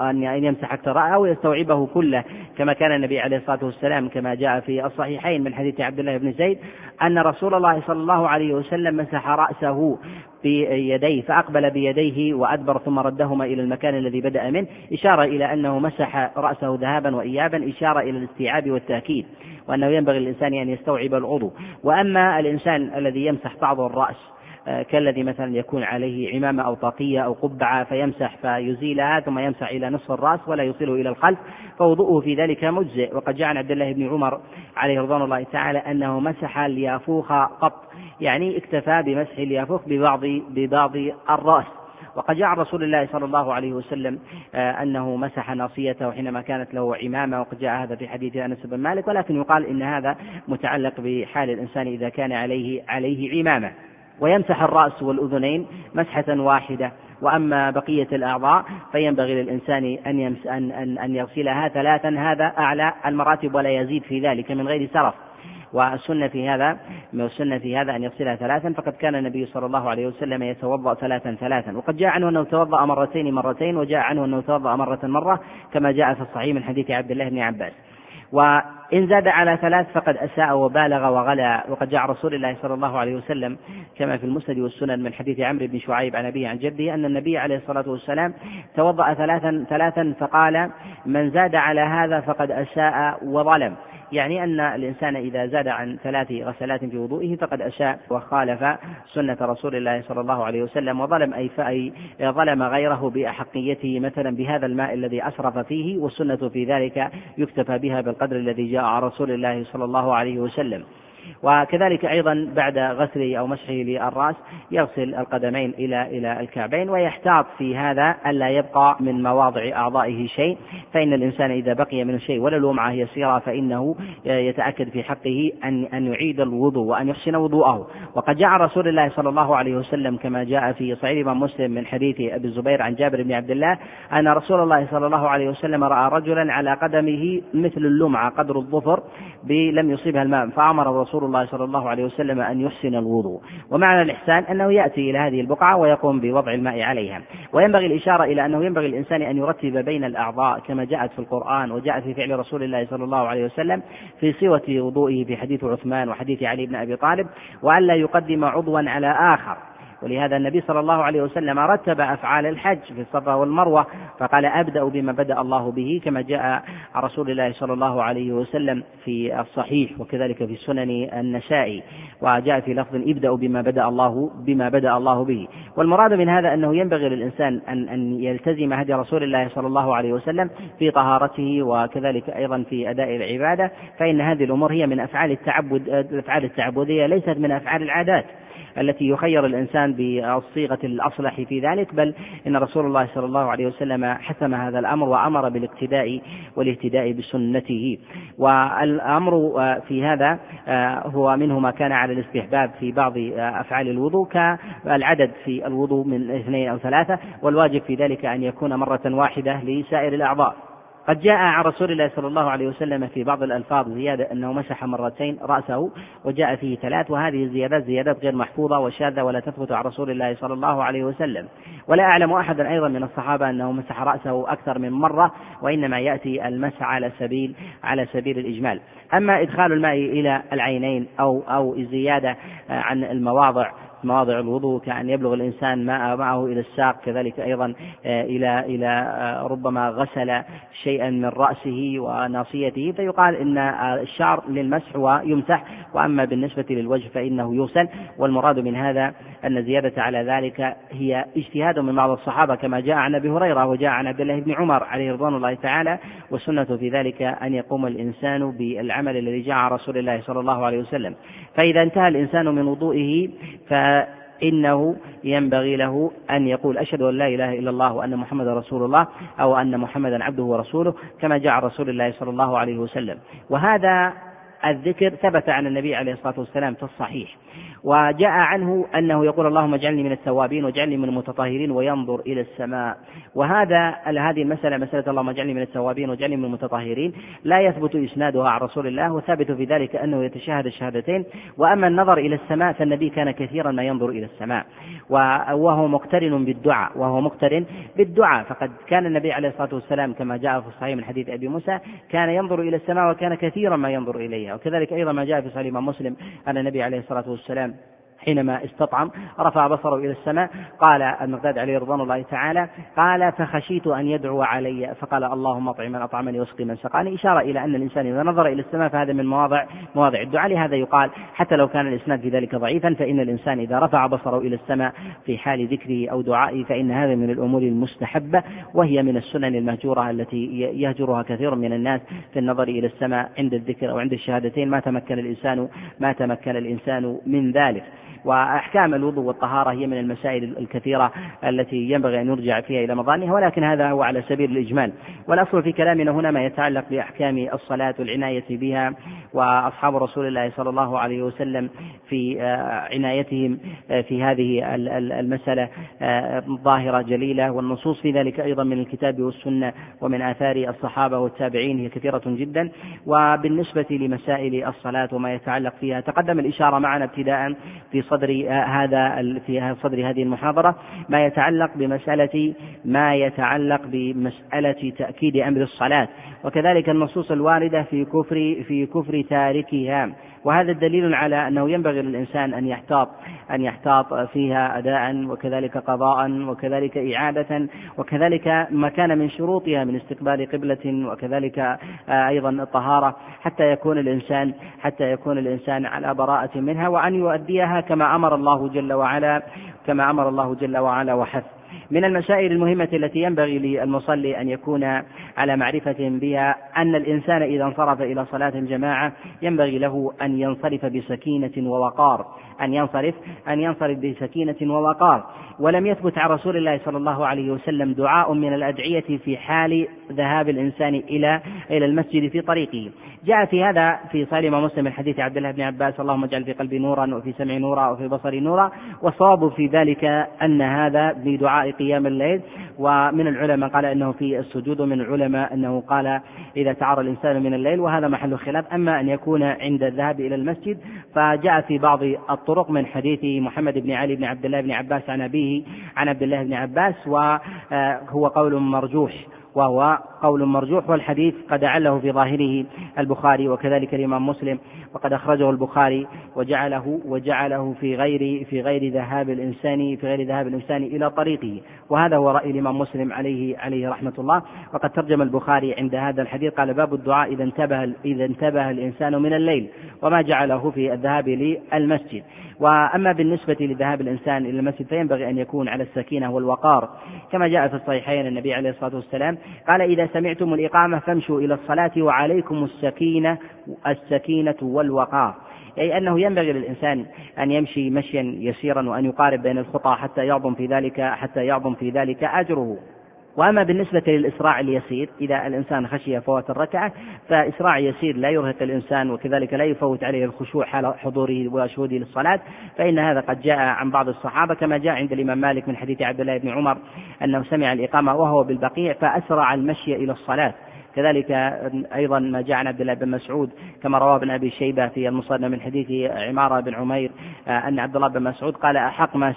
أكثر أو يستوعبه كله، كما كان النبي عليه الصلاة والسلام كما جاء في الصحيحين من حديث عبد الله بن زيد أن رسول الله صلى الله عليه وسلم مسح رأسه بيديه، فأقبل بيديه وأدبر ثم ردهما إلى المكان الذي بدأ منه، إشارة إلى أنه مسح رأسه ذهابا وإيابا، إشارة إلى الاستيعاب والتأكيد، وأنه ينبغي للإنسان أن يستوعب العضو. وأما الإنسان الذي يمسح بعض الرأس كالذي مثلا يكون عليه عمامة أو طاقية أو قبعة فيمسح فيزيلها ثم يمسح إلى نصف الرأس ولا يوصله إلى الخلف، فوضوءه في ذلك مجزئ. وقد جاء عن عبد الله بن عمر عليه رضوان الله تعالى أنه مسح اليافوخ قط، يعني اكتفى بمسح اليافوخ ببعض الرأس. وقد جاء عن رسول الله صلى الله عليه وسلم أنه مسح ناصيته حينما كانت له عمامة، وقد جاء هذا في حديث أنس بن مالك، ولكن يقال إن هذا متعلق بحال الإنسان إذا كان عليه عمامة. ويمسح الرأس والأذنين مسحة واحدة. وأما بقية الأعضاء فينبغي للإنسان أن يغسلها ثلاثا، هذا أعلى المراتب ولا يزيد في ذلك من غير سرف. والسنة في هذا أن يغسلها ثلاثا، فقد كان النبي صلى الله عليه وسلم يتوضأ ثلاثا، وقد جاء عنه أنه توضأ مرتين، وجاء عنه أنه توضأ مرة، كما جاء في الصحيح من حديث عبد الله بن عباس. وإن زاد على ثلاث فقد أساء وبالغ وغلا. وقد جاء رسول الله صلى الله عليه وسلم كما في المسند والسنن من حديث عمرو بن شعيب عن أبيه عن جده أن النبي عليه الصلاة والسلام توضأ ثلاثا فقال: من زاد على هذا فقد أساء وظلم، يعني أن الإنسان إذا زاد عن 3 غسلات في وضوئه فقد أساء وخالف سنة رسول الله صلى الله عليه وسلم، وظلم أي ظلم غيره بأحقيته مثلا بهذا الماء الذي أسرف فيه، والسنة في ذلك يكتفى بها بالقدر الذي جاء عن رسول الله صلى الله عليه وسلم. وكذلك أيضا بعد غسله أو مسحه للرأس يغسل القدمين إلى الكعبين، ويحتاط في هذا ألا يبقى من مواضع أعضائه شيء، فإن الإنسان إذا بقي من شيء ولا لمعة يسيرة فإنه يتأكد في حقه أن يعيد الوضوء وأن يحسن وضوءه. وقد جاء رسول الله صلى الله عليه وسلم كما جاء في صحيح الإمام مسلم من حديث أبي الزبير عن جابر بن عبد الله أن رسول الله صلى الله عليه وسلم رأى رجلا على قدمه مثل اللمعة قدر الظفر لم يصيبها الماء، فأمر رسول الله صلى الله عليه وسلم أن يحسن الوضوء. ومعنى الإحسان أنه يأتي إلى هذه البقعة ويقوم بوضع الماء عليها. وينبغي الإشارة إلى أنه ينبغي الإنسان أن يرتب بين الأعضاء كما جاءت في القرآن وجاءت في فعل رسول الله صلى الله عليه وسلم في صيغة وضوئه في حديث عثمان وحديث علي بن أبي طالب، وألا يقدم عضوا على آخر، ولهذا النبي صلى الله عليه وسلم رتب أفعال الحج في الصفا والمروة، فقال أبدأ بما بدأ الله به، كما جاء عن رسول الله صلى الله عليه وسلم في الصحيح وكذلك في سنن النسائي، وجاء في لفظ ابدأ بما بدأ الله به. والمراد من هذا أنه ينبغي للإنسان أن يلتزم هدي رسول الله صلى الله عليه وسلم في طهارته وكذلك أيضا في أداء العبادة، فإن هذه الأمور هي من الأفعال التعبدية، ليست من أفعال العادات التي يخير الإنسان بالصيغة الأصلح في ذلك، بل إن رسول الله صلى الله عليه وسلم حسم هذا الأمر وأمر بالاقتداء والاهتداء بسنته. والأمر في هذا هو منه ما كان على الاستحباب في بعض أفعال الوضوء، كالعدد في الوضوء من 2 أو 3، والواجب في ذلك أن يكون مرة واحدة لسائر الأعضاء. قد جاء عن رسول الله صلى الله عليه وسلم في بعض الألفاظ زيادة أنه مسح 2 مرات رأسه، وجاء فيه 3، وهذه زيادات غير محفوظة وشاذة ولا تثبت عن رسول الله صلى الله عليه وسلم. ولا أعلم أحدا أيضا من الصحابة أنه مسح رأسه أكثر من مرة، وإنما يأتي المسح على سبيل الإجمال. أما إدخال الماء إلى العينين أو الزيادة عن مواضع الوضوء، كأن يبلغ الإنسان معه إلى الساق، كذلك أيضا إلى ربما غسل شيئا من رأسه وناصيته، فيقال إن الشعر للمسح ويمسح، وأما بالنسبة للوجه فإنه يغسل. والمراد من هذا أن الزيادة على ذلك هي اجتهاد من بعض الصحابة، كما جاء عن أبي هريرة وجاء عن عبد الله بن عمر عليه رضوان الله تعالى، والسنة في ذلك أن يقوم الإنسان بالعمل الذي جاء عن رسول الله صلى الله عليه وسلم. فإذا انتهى الإنسان من وضوئه فإنه ينبغي له أن يقول أشهد أن لا إله إلا الله وأن محمد رسول الله، أو أن محمدا عبده ورسوله، كما جاء عن رسول الله صلى الله عليه وسلم. وهذا الذكر ثبت عن النبي عليه الصلاة والسلام في الصحيح، وجاء عنه أنه يقول اللهم اجعلني من التوابين واجعلني من المتطهرين وينظر إلى السماء. هذه مسألة اللهم اجعلني من التوابين واجعلني من المتطهرين لا يثبت إسنادها عن رسول الله، وثابت في ذلك أنه يتشهد الشهادتين. وأما النظر إلى السماء فالنبي كان كثيرا ما ينظر إلى السماء، وهو مقترن بالدعاء، فقد كان النبي عليه الصلاة والسلام كما جاء في الصحيح من حديث أبي موسى كان ينظر إلى السماء وكان كثيرا ما ينظر إليها. وكذلك أيضا ما جاء في صحيح مسلم أن النبي عليه الصلاة والسلام حينما استطعم رفع بصره إلى السماء، قال المقداد عليه رضوان الله تعالى قال فخشيت أن يدعو علي فقال اللهم اطعم من أطعمني واسقي من سقاني، إشارة إلى أن الإنسان إذا نظر إلى السماء فهذا من مواضع الدعاء. لهذا يقال حتى لو كان الإسناد في ذلك ضعيفا فإن الإنسان إذا رفع بصره إلى السماء في حال ذكره أو دعائه فإن هذا من الأمور المستحبة، وهي من السنن المهجورة التي يهجرها كثير من الناس في النظر إلى السماء عند الذكر أو عند الشهادتين ما تمكن الإنسان من ذلك. وأحكام الوضوء والطهارة هي من المسائل الكثيرة التي ينبغي أن يرجع فيها إلى مظانها، ولكن هذا هو على سبيل الإجمال. والأصل في كلامنا هنا ما يتعلق بأحكام الصلاة والعناية بها، وأصحاب رسول الله صلى الله عليه وسلم في عنايتهم في هذه المسألة ظاهرة جليلة، والنصوص في ذلك أيضا من الكتاب والسنة ومن آثار الصحابة والتابعين هي كثيرة جدا. وبالنسبة لمسائل الصلاة وما يتعلق فيها تقدم الإشارة معنا ابتداء في صدر هذه المحاضرة ما يتعلق بمسألة تأكيد أمر الصلاة، وكذلك النصوص الواردة في كفر تاركها. وهذا الدليل على أنه ينبغي للإنسان أن يحتاط فيها أداء وكذلك قضاء وكذلك إعادة، وكذلك ما كان من شروطها من استقبال قبلة، وكذلك أيضا الطهارة حتى يكون الإنسان على براءة منها، وأن يؤديها كما أمر الله جل وعلا وحث. من المسائل المهمة التي ينبغي للمصلي أن يكون على معرفة بها أن الإنسان إذا انصرف إلى صلاة الجماعة ينبغي له أن ينصرف بسكينة ووقار، ولم يثبت عن رسول الله صلى الله عليه وسلم دعاء من الأدعية في حال ذهاب الإنسان إلى المسجد في طريقه. جاء في هذا في صحيح مسلم من حديث عبد الله بن عباس اللهم اجعل في قلبي نورا وفي سمعي نورا وفي بصري نورا، والصواب في ذلك أن هذا بدعاء قيام الليل. ومن العلماء قال إنه في السجود، ومن العلماء أنه قال إذا تعرى الإنسان من الليل، وهذا محل خلاف. أما أن يكون عند الذهاب إلى المسجد فجاء في بعض الطرق من حديث محمد بن علي بن عبد الله بن عباس عن أبيه عن عبد الله بن عباس، وهو قول مرجوح، وهو قول مرجوح، والحديث قد أعله في ظاهره البخاري وكذلك الإمام مسلم، وقد أخرجه البخاري وجعله في غير ذهاب الإنسان إلى طريقه، وهذا هو رأي الإمام مسلم عليه رحمة الله. وقد ترجم البخاري عند هذا الحديث قال: باب الدعاء إذا انتبه الإنسان من الليل، وما جعله في الذهاب للمسجد. وأما بالنسبة لذهاب الإنسان إلى المسجد فينبغي أن يكون على السكينة والوقار، كما جاء في الصحيحين النبي عليه الصلاة والسلام قال: إذا سمعتم الإقامة فامشوا إلى الصلاة وعليكم السكينة والوقار، أي أنه ينبغي للإنسان أن يمشي مشيا يسيرا وأن يقارب بين الخطى حتى يعظم في ذلك أجره. وأما بالنسبة للإسراع اليسير، إذا الإنسان خشي فوات الركعة فإسراع يسير لا يرهق الإنسان وكذلك لا يفوت عليه الخشوع حال حضوره وشهوده للصلاة، فإن هذا قد جاء عن بعض الصحابة، كما جاء عند الإمام مالك من حديث عبد الله بن عمر أنه سمع الإقامة وهو بالبقيع فأسرع المشي إلى الصلاة. كذلك أيضا ما جاء عن عبد الله بن مسعود كما رواه ابن أبي شيبة في المصنف من حديث عمارة بن عمير أن عبد الله بن مسعود قال: أحق ما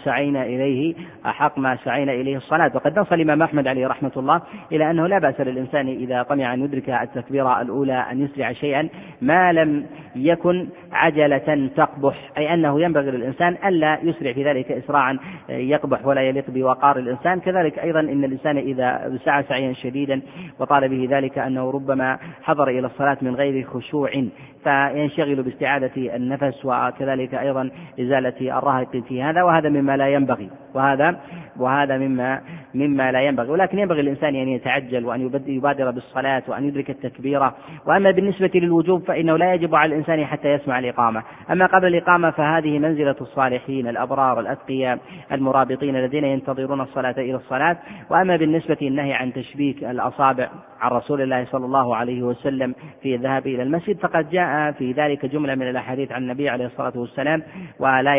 سعينا إليه الصلاة. وقد نص الإمام أحمد عليه رحمة الله إلى أنه لا بأس للإنسان إذا طمع أن يدرك التكبيرة الأولى أن يسرع شيئا ما لم يكن عجلة تقبح، أي أنه ينبغي للإنسان ألا يسرع في ذلك إسراعا يقبح ولا يليق بوقار الإنسان. كذلك أيضا إن الإنسان إذا سعى سعيا شديدا وطال به ذلك أنه ربما حضر إلى الصلاة من غير خشوع فينشغل باستعادة النفس وكذلك أيضا إزالة الرهق في هذا، وهذا مما لا ينبغي وهذا مما لا ينبغي. ولكن ينبغي الإنسان أن يتعجل وأن يبادر بالصلاة وأن يدرك التكبيرة. وأما بالنسبة للوجوب فإنه لا يجب على الإنسان حتى يسمع الإقامة، أما قبل الإقامة فهذه منزلة الصالحين الأبرار الأتقياء المرابطين الذين ينتظرون الصلاة إلى الصلاة. وأما بالنسبة النهي عن تشبيك الأصابع عن رسول الله صلى الله عليه وسلم في الذهاب إلى المسجد فقد جاء في ذلك جملة من الأحاديث عن النبي عليه الصلاة والسلام ولا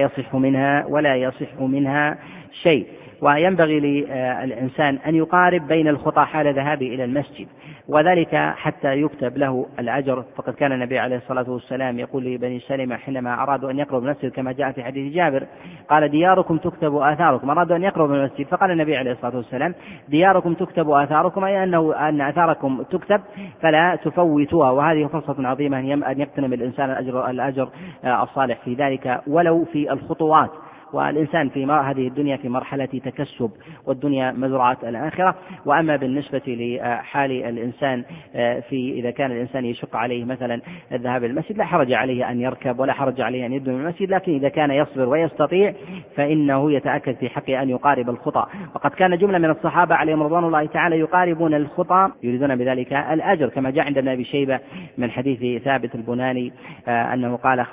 يصح منها شيء. وينبغي للإنسان أن يقارب بين الخطى حال ذهابه إلى المسجد، وذلك حتى يكتب له الأجر. فقد كان النبي عليه الصلاة والسلام يقول لبني سلمة حينما أرادوا أن يقربوا المسجد كما جاء في حديث جابر قال: دياركم تكتب آثاركم. أرادوا أن يقربوا المسجد فقال النبي عليه الصلاة والسلام: دياركم تكتب آثاركم، أي أن آثاركم تكتب فلا تفوتوها. وهذه فرصة عظيمة أن يغتنم الإنسان الأجر الصالح في ذلك ولو في الخطوات. والإنسان في هذه الدنيا في مرحلة تكسب، والدنيا مزرعة الآخرة. وأما بالنسبة لحال الإنسان إذا كان الإنسان يشق عليه مثلا الذهاب إلى المسجد لا حرج عليه أن يركب ولا حرج عليه أن يدنو من المسجد، لكن إذا كان يصبر ويستطيع فإنه يتأكد في حقه أن يقارب الخطى. وقد كان جملة من الصحابة عليهم رضوان الله تعالى يقاربون الخطى يريدون بذلك الأجر، كما جاء عند ابن أبي شيبة من حديث ثابت البناني أنه قال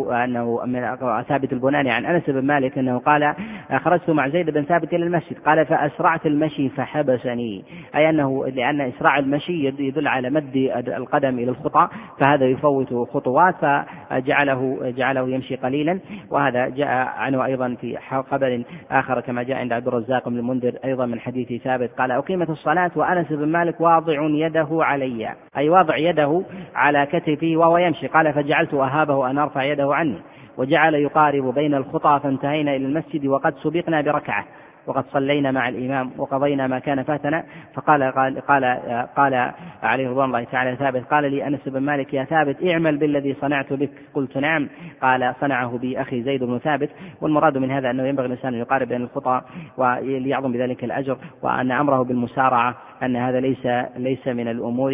ثابت البناني عن أنس بن مالك أنه قال: خرجت مع زيد بن ثابت إلى المسجد قال فأسرعت المشي فحبسني، أي أنه لأن إسراع المشي يدل على مد القدم إلى الخطى، فهذا يفوت خطوات فجعله يمشي قليلا. وهذا جاء عنه أيضا في خبر آخر كما جاء عند عبد الرزاق بن المنذر أيضا من حديث ثابت قال: أقيمت الصلاة وأنس بن مالك واضع يده علي، أي واضع يده على كتفي وهو يمشي، قال فجعلت أهابه أن أرفع يده عني، وجعل يقارب بين الخطى فانتهينا إلى المسجد وقد سبقنا بركعة وقد صلينا مع الإمام وقضينا ما كان فاتنا. قال عليه رضوان الله تعالى ثابت قال لي أنس بن مالك: يا ثابت اعمل بالذي صنعت بك. قلت نعم. قال: صنعه بأخي زيد بن ثابت. والمراد من هذا أنه ينبغي الإنسان أن يقارب بين الخطى وليعظم بذلك الأجر، وأن أمره بالمسارعة أن هذا ليس من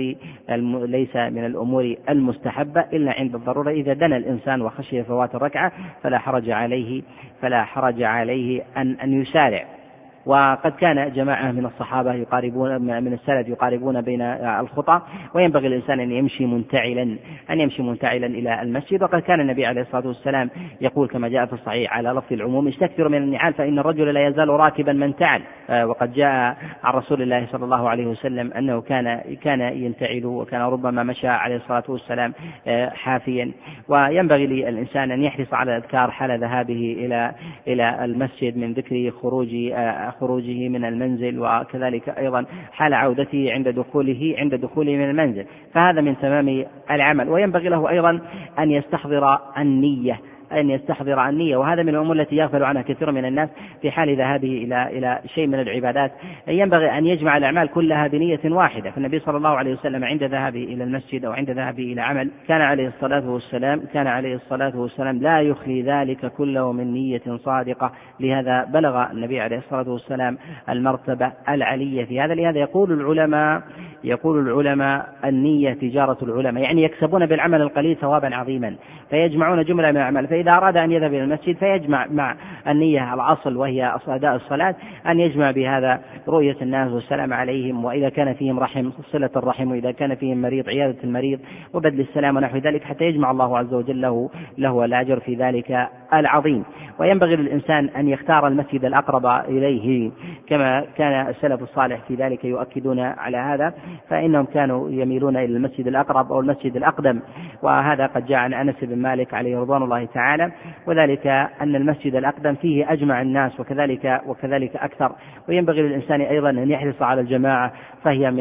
الأمور المستحبة إلا عند الضرورة. إذا دنا الإنسان وخشي فوات الركعة فلا حرج عليه أن يسارع. وقد كان جماعة من الصحابة من السلف يقاربون بين الخطى، وينبغي الإنسان أن يمشي منتعلا إلى المسجد. وقد كان النبي عليه الصلاة والسلام يقول كما جاء في الصحيح على لفظ العموم: استكثروا من النعال فإن الرجل لا يزال راكبا من تعل. وقد جاء عن رسول الله صلى الله عليه وسلم أنه كان ينتعل، وكان ربما مشى عليه الصلاة والسلام حافيا. وينبغي للإنسان أن يحرص على الأذكار حال ذهابه إلى المسجد من ذكر خروجه من المنزل، وكذلك أيضا حال عودته عند دخوله من المنزل، فهذا من تمام العمل. وينبغي له أيضا أن يستحضر النية أن يستحضر النية. وهذا من الأمور التي يغفل عنها كثير من الناس في حال ذهابه إلى شيء من العبادات. ينبغي أن يجمع الأعمال كلها بنية واحدة. فالنبي صلى الله عليه وسلم عند ذهابه إلى المسجد أو عند ذهابه إلى عمل كان عليه الصلاة والسلام لا يخلي ذلك كله من نية صادقة. لهذا بلغ النبي عليه الصلاة والسلام المرتبة العلية في هذا. لهذا يقول العلماء النية تجارة العلماء، يعني يكسبون بالعمل القليل ثوابا عظيما، فيجمعون جملة من الأعمال. فإذا أراد أن يذهب إلى المسجد فيجمع مع النية الأصل وهي أداء الصلاة، أن يجمع بهذا رؤية الناس والسلام عليهم، وإذا كان فيهم رحم صلة الرحم، وإذا كان فيهم مريض عيادة المريض وبذل السلام ونحو ذلك، حتى يجمع الله عز وجل له الأجر في ذلك العظيم. وينبغي للإنسان أن يختار المسجد الأقرب إليه، كما كان السلف الصالح في ذلك يؤكدون على هذا، فإنهم كانوا يميلون إلى المسجد الأقرب أو المسجد الأقدم. وهذا قد جاء عن أنس بن مالك عليه رضوان الله تعالى، وذلك أن المسجد الأقدم فيه أجمع الناس وكذلك أكثر. وينبغي للإنسان أيضا أن يحرص على الجماعة، فهي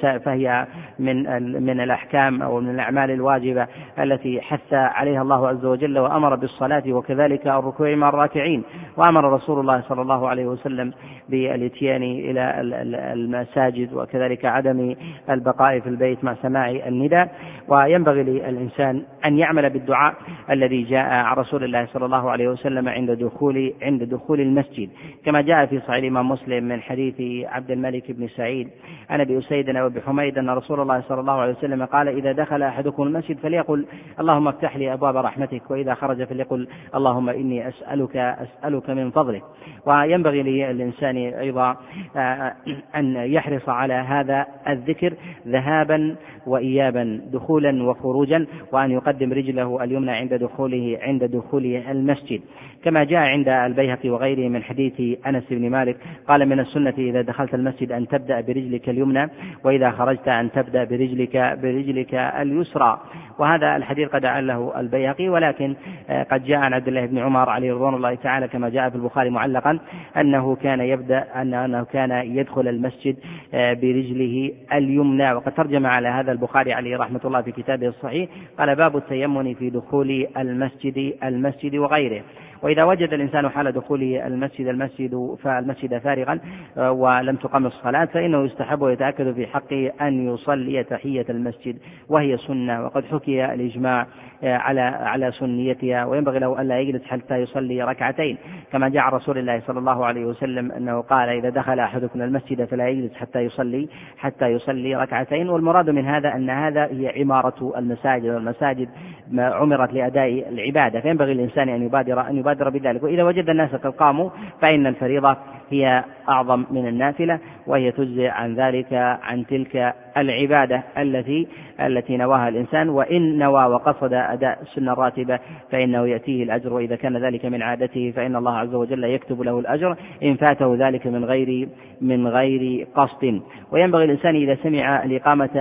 من الأحكام أو من الأعمال الواجبة التي حث عليها الله عز وجل وأمر بالصلاة وكذلك الركوع مع الراكعين. وأمر رسول الله صلى الله عليه وسلم بالاتيان إلى المساجد وكذلك عدم البقاء في البيت مع سماع النداء. وينبغي للإنسان أن يعمل بالدعاء الذي جاء عن رسول الله صلى الله عليه وسلم عند دخول المسجد، كما جاء في صحيح الإمام مسلم من حديث عبد الملك بن سعيد عن أبي أسيد وأبي حميد أن رسول الله صلى الله عليه وسلم قال: إذا دخل أحدكم المسجد فليقل اللهم افتح لي أبواب رحمتك، وإذا خرج فليقل اللهم إني أسألك من فضلك. وينبغي للإنسان أيضا أن يحرص على هذا الذكر ذهابا وإيابا، دخولا وخروجا، وأن يقدم رجله اليمنى عند دخوله المسجد، كما جاء عند البيهقي وغيره من حديث أنس بن مالك قال: من السنة إذا دخلت المسجد أن تبدأ برجلك اليمنى، وإذا خرجت أن تبدأ برجلك اليسرى. وهذا الحديث قد عله البيهقي، ولكن قد جاء عن عبد الله بن عمر عليه رضوان الله تعالى كما جاء في البخاري معلقا أنه كان يدخل المسجد برجله اليمنى. وقد ترجم على هذا البخاري عليه رحمة الله في كتابه الصحيح، قال: باب التيمن في دخول المسجد وغيره. وإذا وجد الإنسان حال دخوله المسجد فارغا ولم تقم الصلاة، فإنه يستحب ويتأكد في حقه أن يصلي تحية المسجد، وهي سنة، وقد حكي الإجماع على سنيتها. وينبغي له ألا يجلس حتى يصلي ركعتين، كما جاء رسول الله صلى الله عليه وسلم أنه قال: إذا دخل أحدكم المسجد فلا يجلس حتى يصلي ركعتين. والمراد من هذا أن هذا هي عمارة المساجد، والمساجد عمرت لأداء العبادة، فينبغي الإنسان أن يبادر بذلك. وإذا وجد الناس قد قاموا فإن الفريضة هي أعظم من النافلة، وهي تجزي عن تلك العبادة التي نواها الإنسان. وإن نوى وقصد أداء السنة الراتبة فإنه يأتيه الأجر، وإذا كان ذلك من عادته فإن الله عز وجل يكتب له الأجر إن فاته ذلك من غير قصد. وينبغي الإنسان إذا سمع الإقامة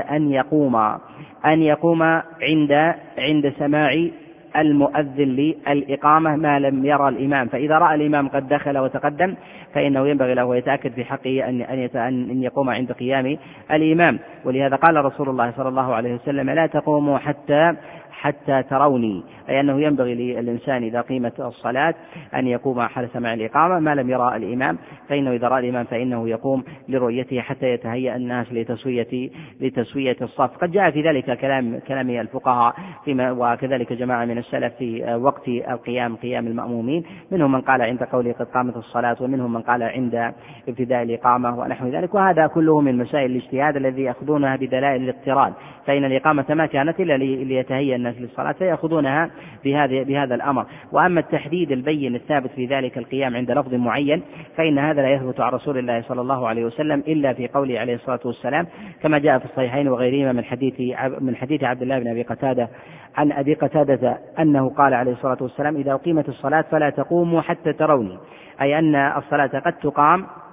أن يقوم عند سماع المؤذن للإقامة ما لم يرى الإمام. فإذا رأى الإمام قد دخل وتقدم فإنه ينبغي له ويتأكد في حقه أن يقوم عند قيام الإمام. ولهذا قال رسول الله صلى الله عليه وسلم: لا تقوموا حتى تروني، أي أنه ينبغي للإنسان إذا قيمت الصلاة أن يقوم حال سماع الإقامة ما لم يرى الإمام، فإنه إذا رأى الإمام فإنه يقوم لرؤيته حتى يتهيأ الناس لتسوية الصف. قد جاء في ذلك كلام الفقهاء وكذلك جماعة من السلف في وقت قيام المأمومين، منهم من قال عند قوله قد قامت الصلاة، ومنهم من قال عند ابتداء الإقامة ونحو ذلك. وهذا كله من مسائل الاجتهاد الذي يأخذونها بدلائل الاقتران، فإن الإقامة ما كانت إلا ليتهيأ الناس للصلاة فيأخذونها بهذا الأمر. وأما التحديد البين الثابت في ذلك القيام عند لفظ معين فإن هذا لا يثبت عن رسول الله صلى الله عليه وسلم إلا في قوله عليه الصلاة والسلام، كما جاء في الصحيحين وغيرهما من حديث عبد الله بن أبي قتادة عن أبي قتادة أنه قال عليه الصلاة والسلام: إذا أقيمت الصلاة فلا تقوموا حتى تروني، أي أن الصلاة قد تقام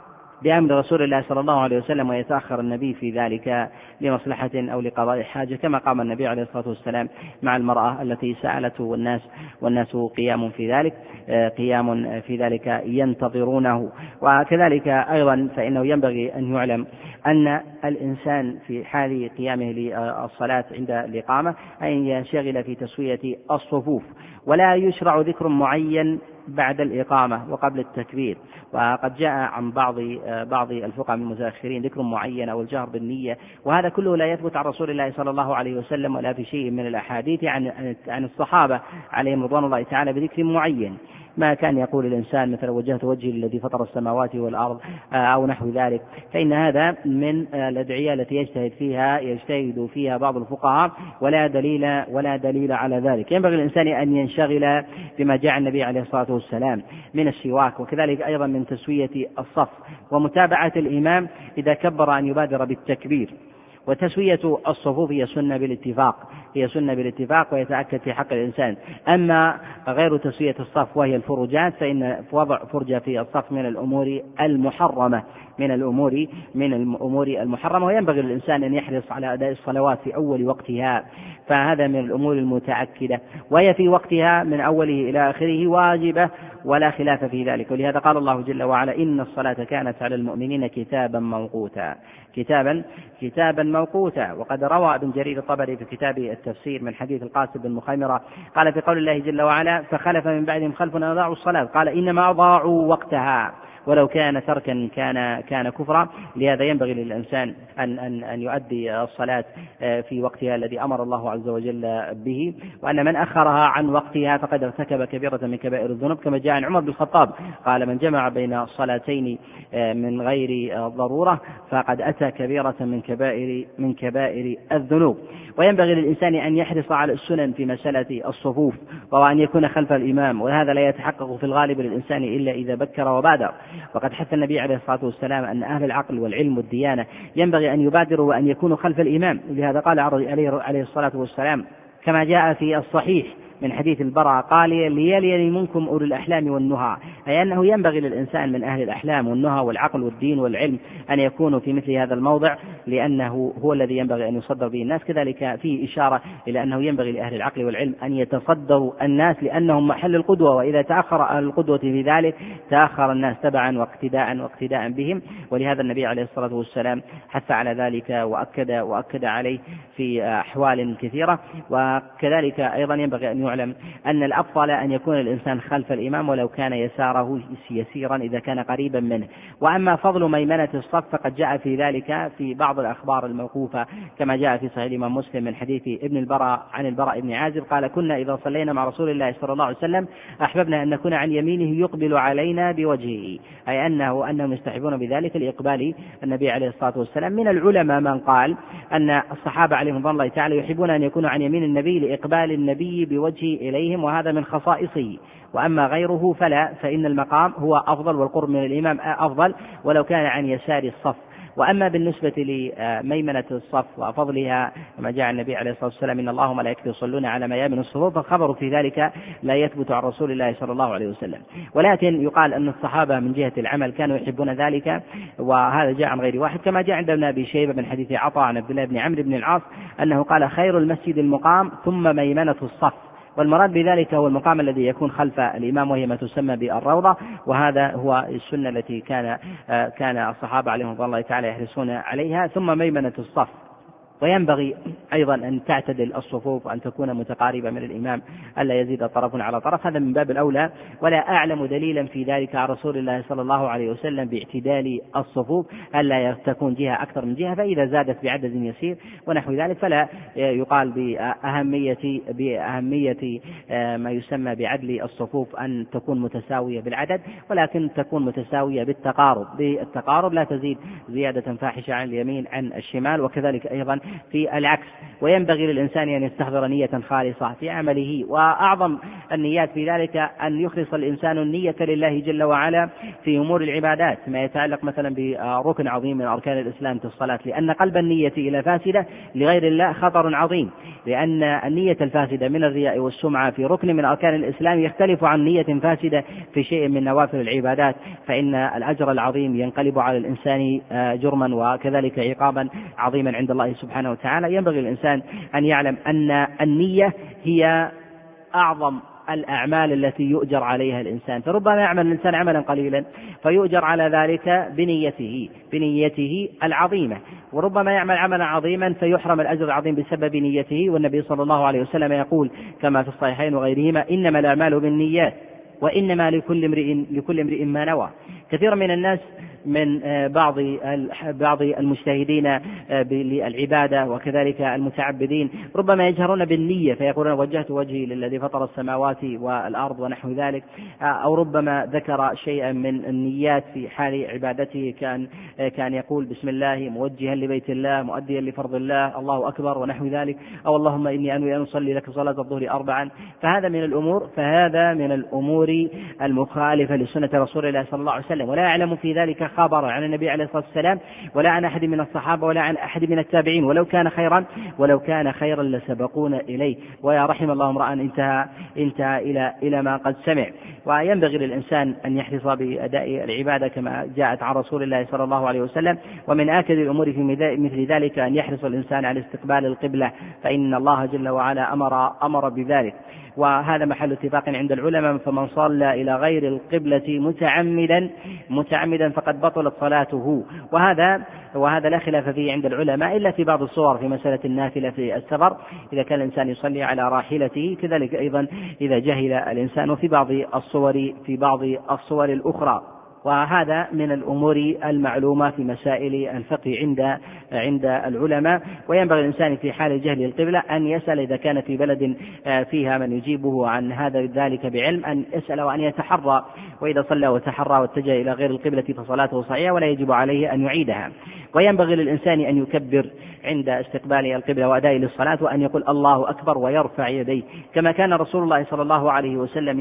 بأمر رسول الله صلى الله عليه وسلم ويتأخر النبي في ذلك لمصلحة أو لقضاء حاجة، كما قام النبي عليه الصلاة والسلام مع المرأة التي سألته والناس قيام في ذلك ينتظرونه. وكذلك أيضا فإنه ينبغي أن يعلم أن الإنسان في حال قيامه للصلاة عند الإقامة أن ينشغل في تسوية الصفوف، ولا يشرع ذكر معين بعد الإقامة وقبل التكبير. وقد جاء عن بعض الفقهاء من المتأخرين ذكر معين أو الجهر بالنية، وهذا كله لا يثبت عن رسول الله صلى الله عليه وسلم ولا في شيء من الأحاديث عن الصحابة عليهم رضوان الله تعالى بذكر معين. ما كان يقول الإنسان مثل وجهت وجهي الذي فطر السماوات والأرض أو نحو ذلك، فإن هذا من الأدعية التي يجتهد فيها بعض الفقهاء ولا دليل على ذلك. ينبغي الإنسان أن ينشغل بما جاء النبي عليه الصلاة والسلام من السواك، وكذلك أيضا من تسوية الصف ومتابعة الإمام إذا كبر أن يبادر بالتكبير. وتسوية الصفوف هي سنة بالاتفاق ويتأكد في حق الإنسان. أما غير تسوية الصف وهي الفرجات فإن وضع فرجة في الصف من الأمور المحرمة، وينبغي للإنسان أن يحرص على أداء الصلوات في أول وقتها، فهذا من الأمور المتأكدة، وهي في وقتها من أوله إلى آخره واجبة ولا خلاف في ذلك. ولهذا قال الله جل وعلا إن الصلاة كانت على المؤمنين كتابا موقوتا. وقد روى ابن جرير الطبري في كتاب التفسير من حديث القاسم بن مخيمرة قال في قول الله جل وعلا فخلف من بعدهم خلف أضاعوا الصلاة، قال إنما أضاعوا وقتها ولو كان تركا كان كفرا. لهذا ينبغي للإنسان أن يؤدي الصلاة في وقتها الذي أمر الله عز وجل به، وأن من أخرها عن وقتها فقد ارتكب كبيرة من كبائر الذنوب، كما جاء عن عمر بن الخطاب قال من جمع بين الصلاتين من غير ضرورة فقد أتى كبيرة من كبائر الذنوب. وينبغي للإنسان أن يحرص على السنن في مسألة الصفوف، وأن يكون خلف الإمام، وهذا لا يتحقق في الغالب للإنسان إلا إذا بكر وبادر. وقد حث النبي عليه الصلاة والسلام أن أهل العقل والعلم والديانة ينبغي أن يبادروا وأن يكونوا خلف الإمام. لهذا قال عليه الصلاة والسلام كما جاء في الصحيح من حديث البراء قال ليلي منكم أولو الأحلام والنهى، أي أنه ينبغي للإنسان من أهل الأحلام والنهى والعقل والدين والعلم أن يكونوا في مثل هذا الموضع، لأنه هو الذي ينبغي أن يصدر به الناس. كذلك فيه إشارة إلى أنه ينبغي لأهل العقل والعلم أن يتصدروا الناس لأنهم محل القدوة، وإذا تأخر أهل القدوة في ذلك تأخر الناس تبعا واقتداء بهم. ولهذا النبي عليه الصلاة والسلام حث على ذلك وأكد عليه في أحوال كثيرة. وكذلك أيضا ينبغي أن يعلم أن الأفضل أن يكون الإنسان خلف الإمام ولو كان يساره يسيرا إذا كان قريبا منه. وأما فضل ميمنة الصف فقد جاء في ذلك في بعض الأخبار الموقوفة، كما جاء في صحيح الإمام مسلم من حديث ابن البراء عن البراء بن عازب قال كنا إذا صلينا مع رسول الله صلى الله عليه وسلم أحببنا أن نكون عن يمينه يقبل علينا بوجهه، أي أنهم يستحبون بذلك لإقبال النبي عليه الصلاة والسلام. من العلماء من قال أن الصحابة عليهم رضوان الله تعالى يحبون أن يكونوا عن يمين النبي لإقبال النبي بوجهه إليهم، وهذا من خصائصه. وأما غيره فإن المقام هو أفضل والقرب من الإمام أفضل ولو كان عن يسار الصف. وأما بالنسبة لميمنة الصف وفضلها كما جاء النبي عليه الصلاة والسلام إن الله وملائكته يصلون على ميامن الصفوف، فالخبر في ذلك لا يثبت عن رسول الله صلى الله عليه وسلم. ولكن يقال أن الصحابة من جهة العمل كانوا يحبون ذلك، وهذا جاء عن غير واحد، كما جاء عند ابن أبي شيبة من حديث عطاء عن عبد الله بن عمرو بن العاص أنه قال خير المسجد المقام ثم ميمنة الصف، والمراد بذلك هو المقام الذي يكون خلف الإمام وهي ما تسمى بالروضة، وهذا هو السنة التي كان الصحابة عليهم رضي الله تعالى يحرصون عليها، ثم ميمنة الصف. وينبغي أيضا أن تعتدل الصفوف وأن تكون متقاربة من الإمام ألا يزيد طرف على طرف، هذا من باب الأولى. ولا أعلم دليلا في ذلك عن رسول الله صلى الله عليه وسلم باعتدال الصفوف ألا تكون جهة أكثر من جهة، فإذا زادت بعدد يسير ونحو ذلك فلا يقال بأهمية ما يسمى بعدل الصفوف أن تكون متساوية بالعدد، ولكن تكون متساوية بالتقارب لا تزيد زيادة فاحشة عن اليمين عن الشمال. وكذلك أيضا في العكس. وينبغي للإنسان أن يستحضر نية خالصة في عمله، وأعظم النيات في ذلك أن يخلص الإنسان النية لله جل وعلا في أمور العبادات، ما يتعلق مثلا بركن عظيم من أركان الإسلام في الصلاة، لأن قلب النية إلى فاسدة لغير الله خطر عظيم، لأن النية الفاسدة من الرياء والسمعة في ركن من أركان الإسلام يختلف عن نية فاسدة في شيء من نوافل العبادات، فإن الأجر العظيم ينقلب على الإنسان جرما وكذلك عقابا عظيما عند الله سبحانه وتعالى. ينبغي الإنسان أن يعلم أن النية هي أعظم الأعمال التي يؤجر عليها الإنسان، فربما يعمل الإنسان عملا قليلا فيؤجر على ذلك بنيته العظيمة، وربما يعمل عملا عظيما فيحرم الأجر العظيم بسبب نيته. والنبي صلى الله عليه وسلم يقول كما في الصحيحين وغيرهما: إنما الأعمال بالنيات وإنما لكل امرئ ما نوى. كثير من الناس من بعض المجتهدين للعبادة وكذلك المتعبدين ربما يجهرون بالنية فيقولون: وجهت وجهي للذي فطر السماوات والأرض ونحو ذلك، أو ربما ذكر شيئا من النيات في حال عبادته، كان يقول: بسم الله موجها لبيت الله مؤديا لفرض الله، الله أكبر ونحو ذلك، أو اللهم إني أنوي أن أصلي لك صلاة الظهر 4. فهذا من الأمور المخالفة لسنة رسول الله صلى الله عليه وسلم، ولا يعلم في ذلك خبر عن النبي عليه الصلاة والسلام ولا عن أحد من الصحابة ولا عن أحد من التابعين، ولو كان خيرا لسبقونا إليه، ويا رحم الله امرأ انتهى إلى ما قد سمع. وينبغي للإنسان أن يحرص بأداء العبادة كما جاءت عن رسول الله صلى الله عليه وسلم. ومن آكد الأمور في مثل ذلك أن يحرص الإنسان على استقبال القبلة، فإن الله جل وعلا أمر بذلك، وهذا محل اتفاق عند العلماء. فمن صلى إلى غير القبلة متعمدا فقد بطلت صلاته، وهذا لا خلاف فيه عند العلماء إلا في بعض الصور في مسألة النافلة في السفر إذا كان الإنسان يصلي على راحلته، كذلك أيضا إذا جهل الإنسان، وفي بعض الصور الأخرى. وهذا من الأمور المعلومة في مسائل الفقه عند العلماء. وينبغي الإنسان في حال جهل القبلة أن يسأل إذا كان في بلد فيها من يجيبه عن ذلك بعلم، أن يسأل وأن يتحرى، وإذا صلى وتحرى واتجه إلى غير القبلة فصلاته صحيحة ولا يجب عليه أن يعيدها. وينبغي للإنسان أن يكبر عند استقبال القبلة وأداء للصلاة، وأن يقول الله أكبر ويرفع يديه كما كان رسول الله صلى الله عليه وسلم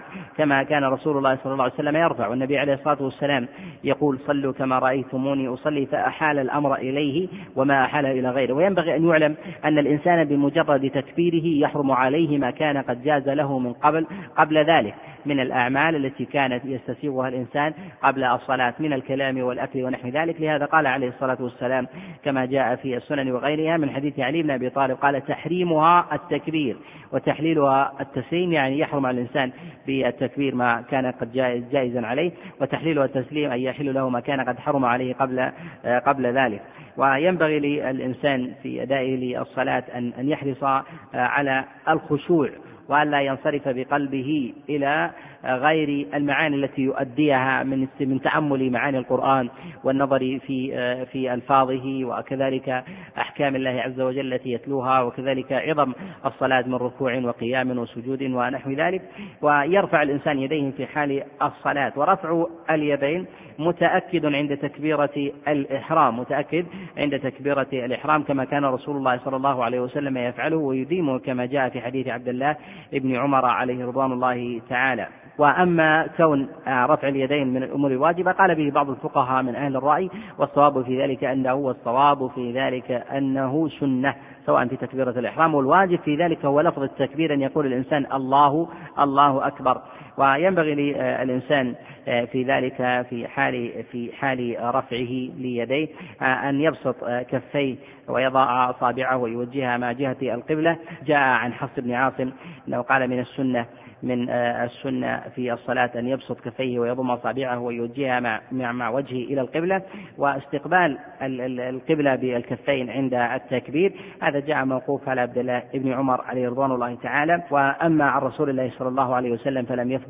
يرفع. والنبي عليه الصلاة والسلام يقول: صلوا كما رأيتموني أصلي، فأحال الأمر إليه وما أحال إلى غيره. وينبغي أن يعلم أن الإنسان بمجرد تكبيره يحرم عليه ما كان قد جاز له من قبل ذلك من الأعمال التي كانت يستسيغها الإنسان قبل الصلاة من الكلام والأكل ونحو ذلك. لهذا قال عليه الصلاة والسلام كما جاء في السنن وغيرها من حديث علي بن أبي طالب قال: تحريمها التكبير وتحليلها التسليم، يعني يحرم على الإنسان بالتكبير ما كان قد جائزا عليه، وتحليلها التسليم أن يحل له ما كان قد حرم عليه قبل ذلك. وينبغي للإنسان في أدائه للصلاة أن يحرص على الخشوع وأن لا ينصرف بقلبه إلى غير المعاني التي يؤديها من تأمل معاني القرآن والنظر في ألفاظه، وكذلك أحكام الله عز وجل التي يتلوها، وكذلك عظم الصلاة من ركوع وقيام وسجود ونحو ذلك. ويرفع الإنسان يديه في حال الصلاة، ورفع اليدين متأكد عند تكبيرة الإحرام كما كان رسول الله صلى الله عليه وسلم يفعله ويديمه كما جاء في حديث عبد الله ابن عمر عليه رضوان الله تعالى. وأما كون رفع اليدين من الأمور الواجبة قال به بعض الفقهاء من أهل الرأي، والصواب في ذلك أنه سنة سواء في تكبيرة الإحرام، والواجب في ذلك هو لفظ التكبير أن يقول الإنسان الله أكبر. وينبغي للإنسان في ذلك في حال رفعه ليديه أن يبسط كفيه ويضع أصابعه ويوجهها مع جهة القبلة. جاء عن حفص بن عاصم أنه قال من السنة في الصلاة أن يبسط كفيه ويضم أصابعه ويوجهها مع وجهه إلى القبلة، واستقبال القبلة بالكفين عند التكبير هذا جاء موقوف على عبد الله بن عمر عليه رضوان الله تعالى. وأما عن رسول الله صلى صلى الله عليه وسلم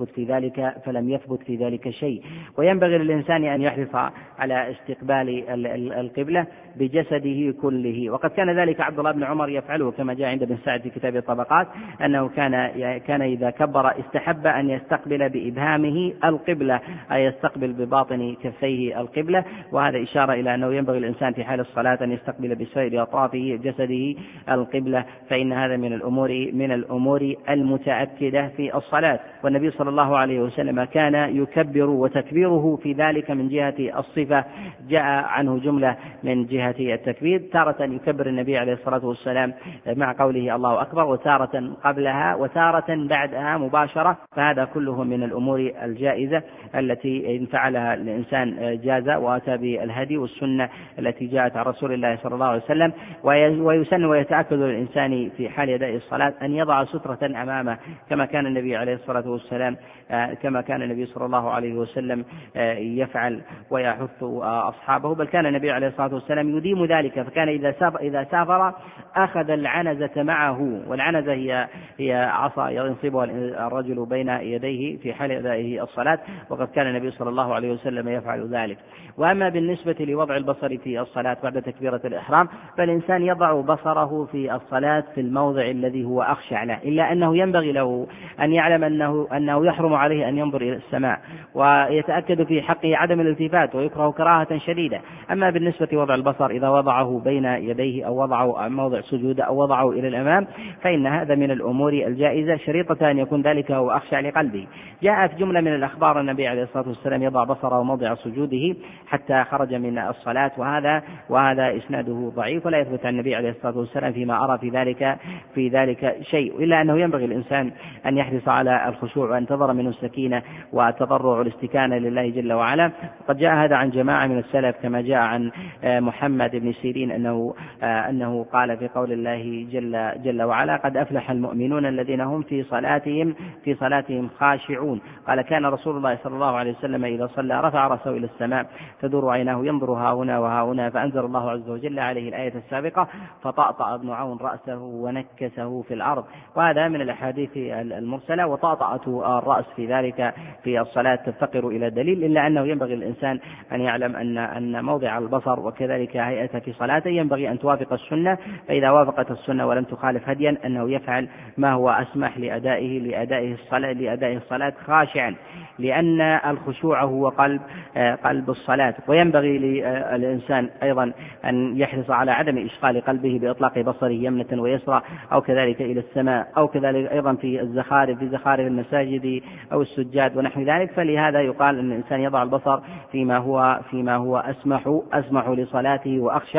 فلم يثبت في ذلك شيء. وينبغي للإنسان أن يحرص على استقبال القبلة بجسده كله، وقد كان ذلك عبد الله بن عمر يفعله كما جاء عند ابن سعد في كتاب الطبقات، أنه كان إذا كبر استحب أن يستقبل بإبهامه القبلة، أي يستقبل بباطن كفيه القبلة، وهذا إشارة إلى أنه ينبغي الإنسان في حال الصلاة أن يستقبل بسائر أطراف جسده القبلة، فإن هذا من الأمور المتأكدة في الصلاة. والنبي صلى الله عليه وسلم كان يكبر، وتكبيره في ذلك من جهة الصفة جاء عنه جملة من جهة التكبير، تارة يكبر النبي عليه الصلاة والسلام مع قوله الله أكبر، وتارة قبلها وتارة بعدها مباشرة، فهذا كله من الأمور الجائزة التي إن فعلها الإنسان جاز، وأتى بالهدي والسنة التي جاءت عن رسول الله صلى الله عليه وسلم. ويسن ويتأكد للإنسان في حال أداء الصلاة أن يضع سترة أمامه كما كان النبي عليه الصلاة والسلام كما كان النبي صلى الله عليه وسلم يفعل ويحث أصحابه، بل كان النبي عليه الصلاة والسلام يديم ذلك، فكان إذا سافر أخذ العنزة معه، والعنزة هي عصا ينصبها الرجل بين يديه في حال أدائه الصلاة، وقد كان النبي صلى الله عليه وسلم يفعل ذلك. وأما بالنسبة لوضع البصر في الصلاة بعد تكبيرة الإحرام، فالإنسان يضع بصره في الصلاة في الموضع الذي هو أخشع له، إلا أنه ينبغي له أن يعلم أنه يحرم عليه أن ينظر إلى السماء، ويتأكد في حقه عدم الالتفات، ويكره كراهة شديدة. أما بالنسبة لوضع البصر إذا وضعه بين يديه أو وضعه موضع سجود أو وضعه إلى الأمام، فإن هذا من الأمور الجائزة، شريطة أن يكون ذلك هو أخشع لقلبه. جاء في جملة من الأخبار النبي عليه الصلاة والسلام يضع بصره موضع سجوده حتى خرج من الصلاة، وهذا إسناده ضعيف ولا يثبت عن النبي عليه الصلاة والسلام فيما أرى في ذلك شيء، إلا أنه ينبغي الإنسان أن يحرص على الخشوع وأن تظهر منه السكينة والتضرع والاستكانة لله جل وعلا. وقد جاء هذا عن جماعة من السلف كما جاء عن محمد بن سيرين أنه قال في قول الله جل وعلا: قد أفلح المؤمنون الذين هم في صلاتهم خاشعون. قال: كان رسول الله صلى الله عليه وسلم إذا صلى رفع رأسه إلى السماء تدور عيناه ينظر ها هنا وها هنا، فأنزل الله عز وجل عليه الآية السابقة: فطأطأ ابن عون رأسه ونكسه في الأرض. وهذا من الأحاديث المرسلة، وطأطأة الرأس في ذلك في الصلاة تفتقر إلى دليل، إلا أنه ينبغي الإنسان أن يعلم أن موضع البصر وكذلك هيئته في صلاته ينبغي أن توافق السنة، فإذا وافقت السنة ولم تخالف هديا أنه يفعل ما هو أسمح لأدائه الصلاة خاشعا، لأن الخشوع هو قلب الصلاة. وينبغي للإنسان أيضا أن يحرص على عدم إشغال قلبه بإطلاق بصره يمنة ويسرى، أو كذلك إلى السماء، أو كذلك أيضا في زخارف المساجد أو السجاد ونحو ذلك. فلهذا يقال أن الإنسان يضع البصر فيما هو أسمح لصلاته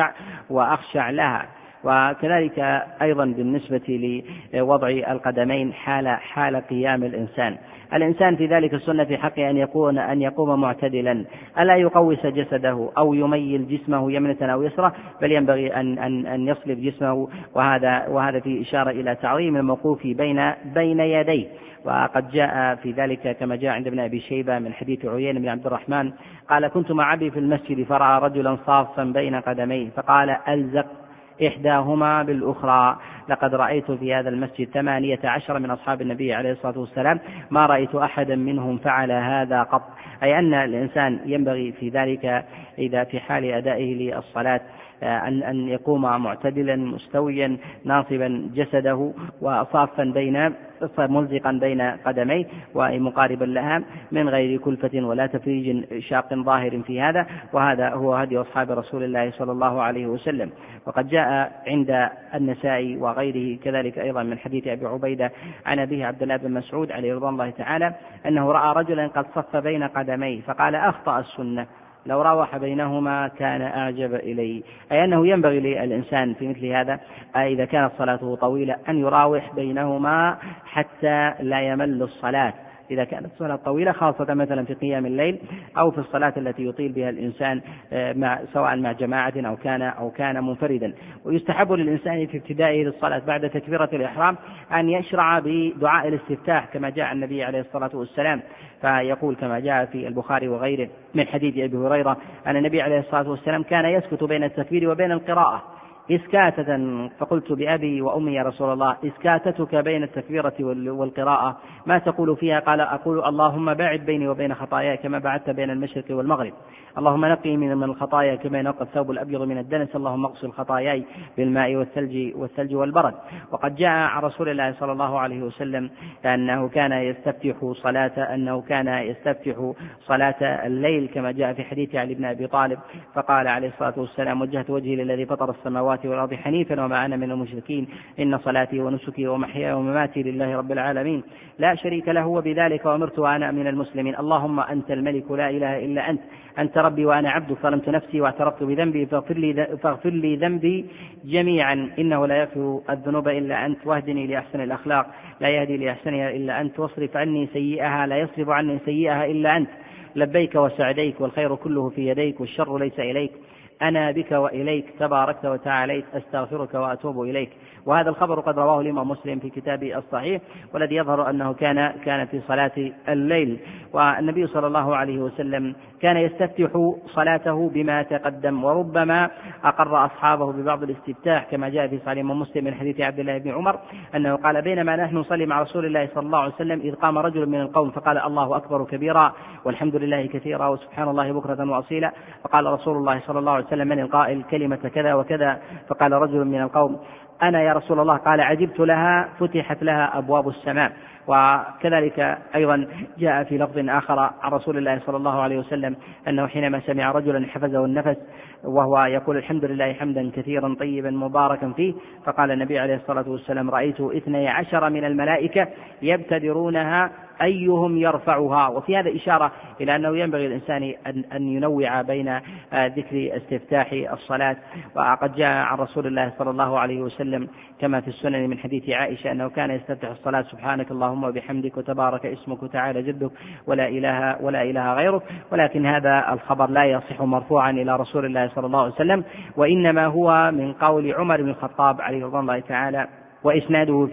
وأخشع لها. وكذلك أيضا بالنسبة لوضع القدمين حال قيام الإنسان في ذلك السنة في حقه أن يقوم معتدلا، ألا يقوس جسده أو يميل جسمه يمنة أو يسرى، بل ينبغي أن يصلب جسمه، وهذا في إشارة إلى تعظيم الموقوف بين يديه. وقد جاء في ذلك كما جاء عند ابن أبي شيبة من حديث عيينة بن عبد الرحمن قال: كنت مع أبي في المسجد فرأى رجلا صافا بين قدميه فقال: ألزق إحداهما بالأخرى. لقد رأيت في هذا المسجد 18 من أصحاب النبي عليه الصلاة والسلام ما رأيت أحدا منهم فعل هذا قط. أي أن الإنسان ينبغي في ذلك إذا في حال أدائه للصلاة أن يقوم معتدلا مستويا ناصبا جسده وصافا ملزقا بين قدميه ومقاربا لها من غير كلفة ولا تفريج شاق ظاهر في هذا، وهذا هو هدي أصحاب رسول الله صلى الله عليه وسلم. وقد جاء عند النسائي وغيره كذلك أيضا من حديث أبي عبيدة عن أبيه عبد الله بن مسعود عليه رضوان الله تعالى أنه رأى رجلا قد صف بين قدميه فقال: أخطأ السنة، لو راوح بينهما كان أعجب إلي. أي أنه ينبغي للإنسان في مثل هذا إذا كانت صلاته طويلة أن يراوح بينهما حتى لا يمل الصلاة، إذا كانت الصلاة طويلة، خاصة مثلا في قيام الليل أو في الصلاة التي يطيل بها الإنسان سواء مع جماعة أو كان منفردا. ويستحب للإنسان في ابتدائه للصلاة بعد تكبيرة الإحرام أن يشرع بدعاء الاستفتاح كما جاء النبي عليه الصلاة والسلام، فيقول كما جاء في البخاري وغيره من حديث أبي هريرة أن النبي عليه الصلاة والسلام كان يسكت بين التكبير وبين القراءة، إسكاتة، فقلت بأبي وأمي يا رسول الله إسكاتتك بين التكبيرة والقراءة ما تقول فيها؟ قال أقول اللهم باعد بيني وبين خطاياي كما بعدت بين المشرق والمغرب، اللهم نقي من الخطايا كما ينقى الثوب الأبيض من الدنس، اللهم اغسل خطاياي بالماء والثلج والبرد. وقد جاء عن رسول الله صلى الله عليه وسلم أنه كان يستفتح صلاة الليل كما جاء في حديث علي بن أبي طالب، فقال عليه الصلاة والسلام وجهت وجهي للذي فطر السماوات والأرض حنيفا وما أنا من المشركين، إن صلاتي ونسكي ومحياي ومماتي لله رب العالمين لا شريك له وبذلك أمرت وأنا من المسلمين، اللهم أنت الملك لا إله إلا أنت ربي وأنا عبدك ظلمت نفسي واعترفت بذنبي فاغفر لي ذنبي جميعا إنه لا يغفر الذنوب إلا أنت، واهدني لأحسن الأخلاق لا يهدي لأحسنها إلا أنت، واصرف عني سيئها لا يصرف عني سيئها إلا أنت، لبيك وسعديك والخير كله في يديك والشر ليس إليك، أنا بك وإليك تباركت وتعاليت أستغفرك وأتوب إليك. وهذا الخبر قد رواه الإمام مسلم في كتابه الصحيح، والذي يظهر أنه كان في صلاة الليل. والنبي صلى الله عليه وسلم كان يستفتح صلاته بما تقدم، وربما أقر أصحابه ببعض الاستفتاح كما جاء في صحيح الإمام مسلم من حديث عبد الله بن عمر أنه قال بينما نحن نصلي مع رسول الله صلى الله عليه وسلم إذ قام رجل من القوم فقال الله أكبر كبيرا والحمد لله كثيرا وسبحان الله بكرة وأصيلا، فقال رسول الله صلى الله عليه وسلم من القائل كلمة كذا وكذا؟ فقال رجل من القوم أنا يا رسول الله، قال عجبت لها فتحت لها أبواب السماء. وكذلك أيضا جاء في لفظ آخر عن رسول الله صلى الله عليه وسلم أنه حينما سمع رجلا حفزه النفس وهو يقول الحمد لله حمدا كثيرا طيبا مباركا فيه، فقال النبي عليه الصلاة والسلام رأيت 12 من الملائكة يبتدرونها أيهم يرفعها. وفي هذا إشارة إلى أنه ينبغي الإنسان أن ينوع بين ذكر استفتاح الصلاة. وقد جاء عن رسول الله صلى الله عليه وسلم كما في السنن من حديث عائشة أنه كان يستفتح الصلاة سبحانك اللهم وبحمدك وتبارك اسمك وتعالى جدك ولا إله غيرك، ولكن هذا الخبر لا يصح مرفوعا إلى رسول الله صلى الله عليه وسلم، وإنما هو من قول عمر بن الخطاب عليه رضوان الله تعالى، وإسناده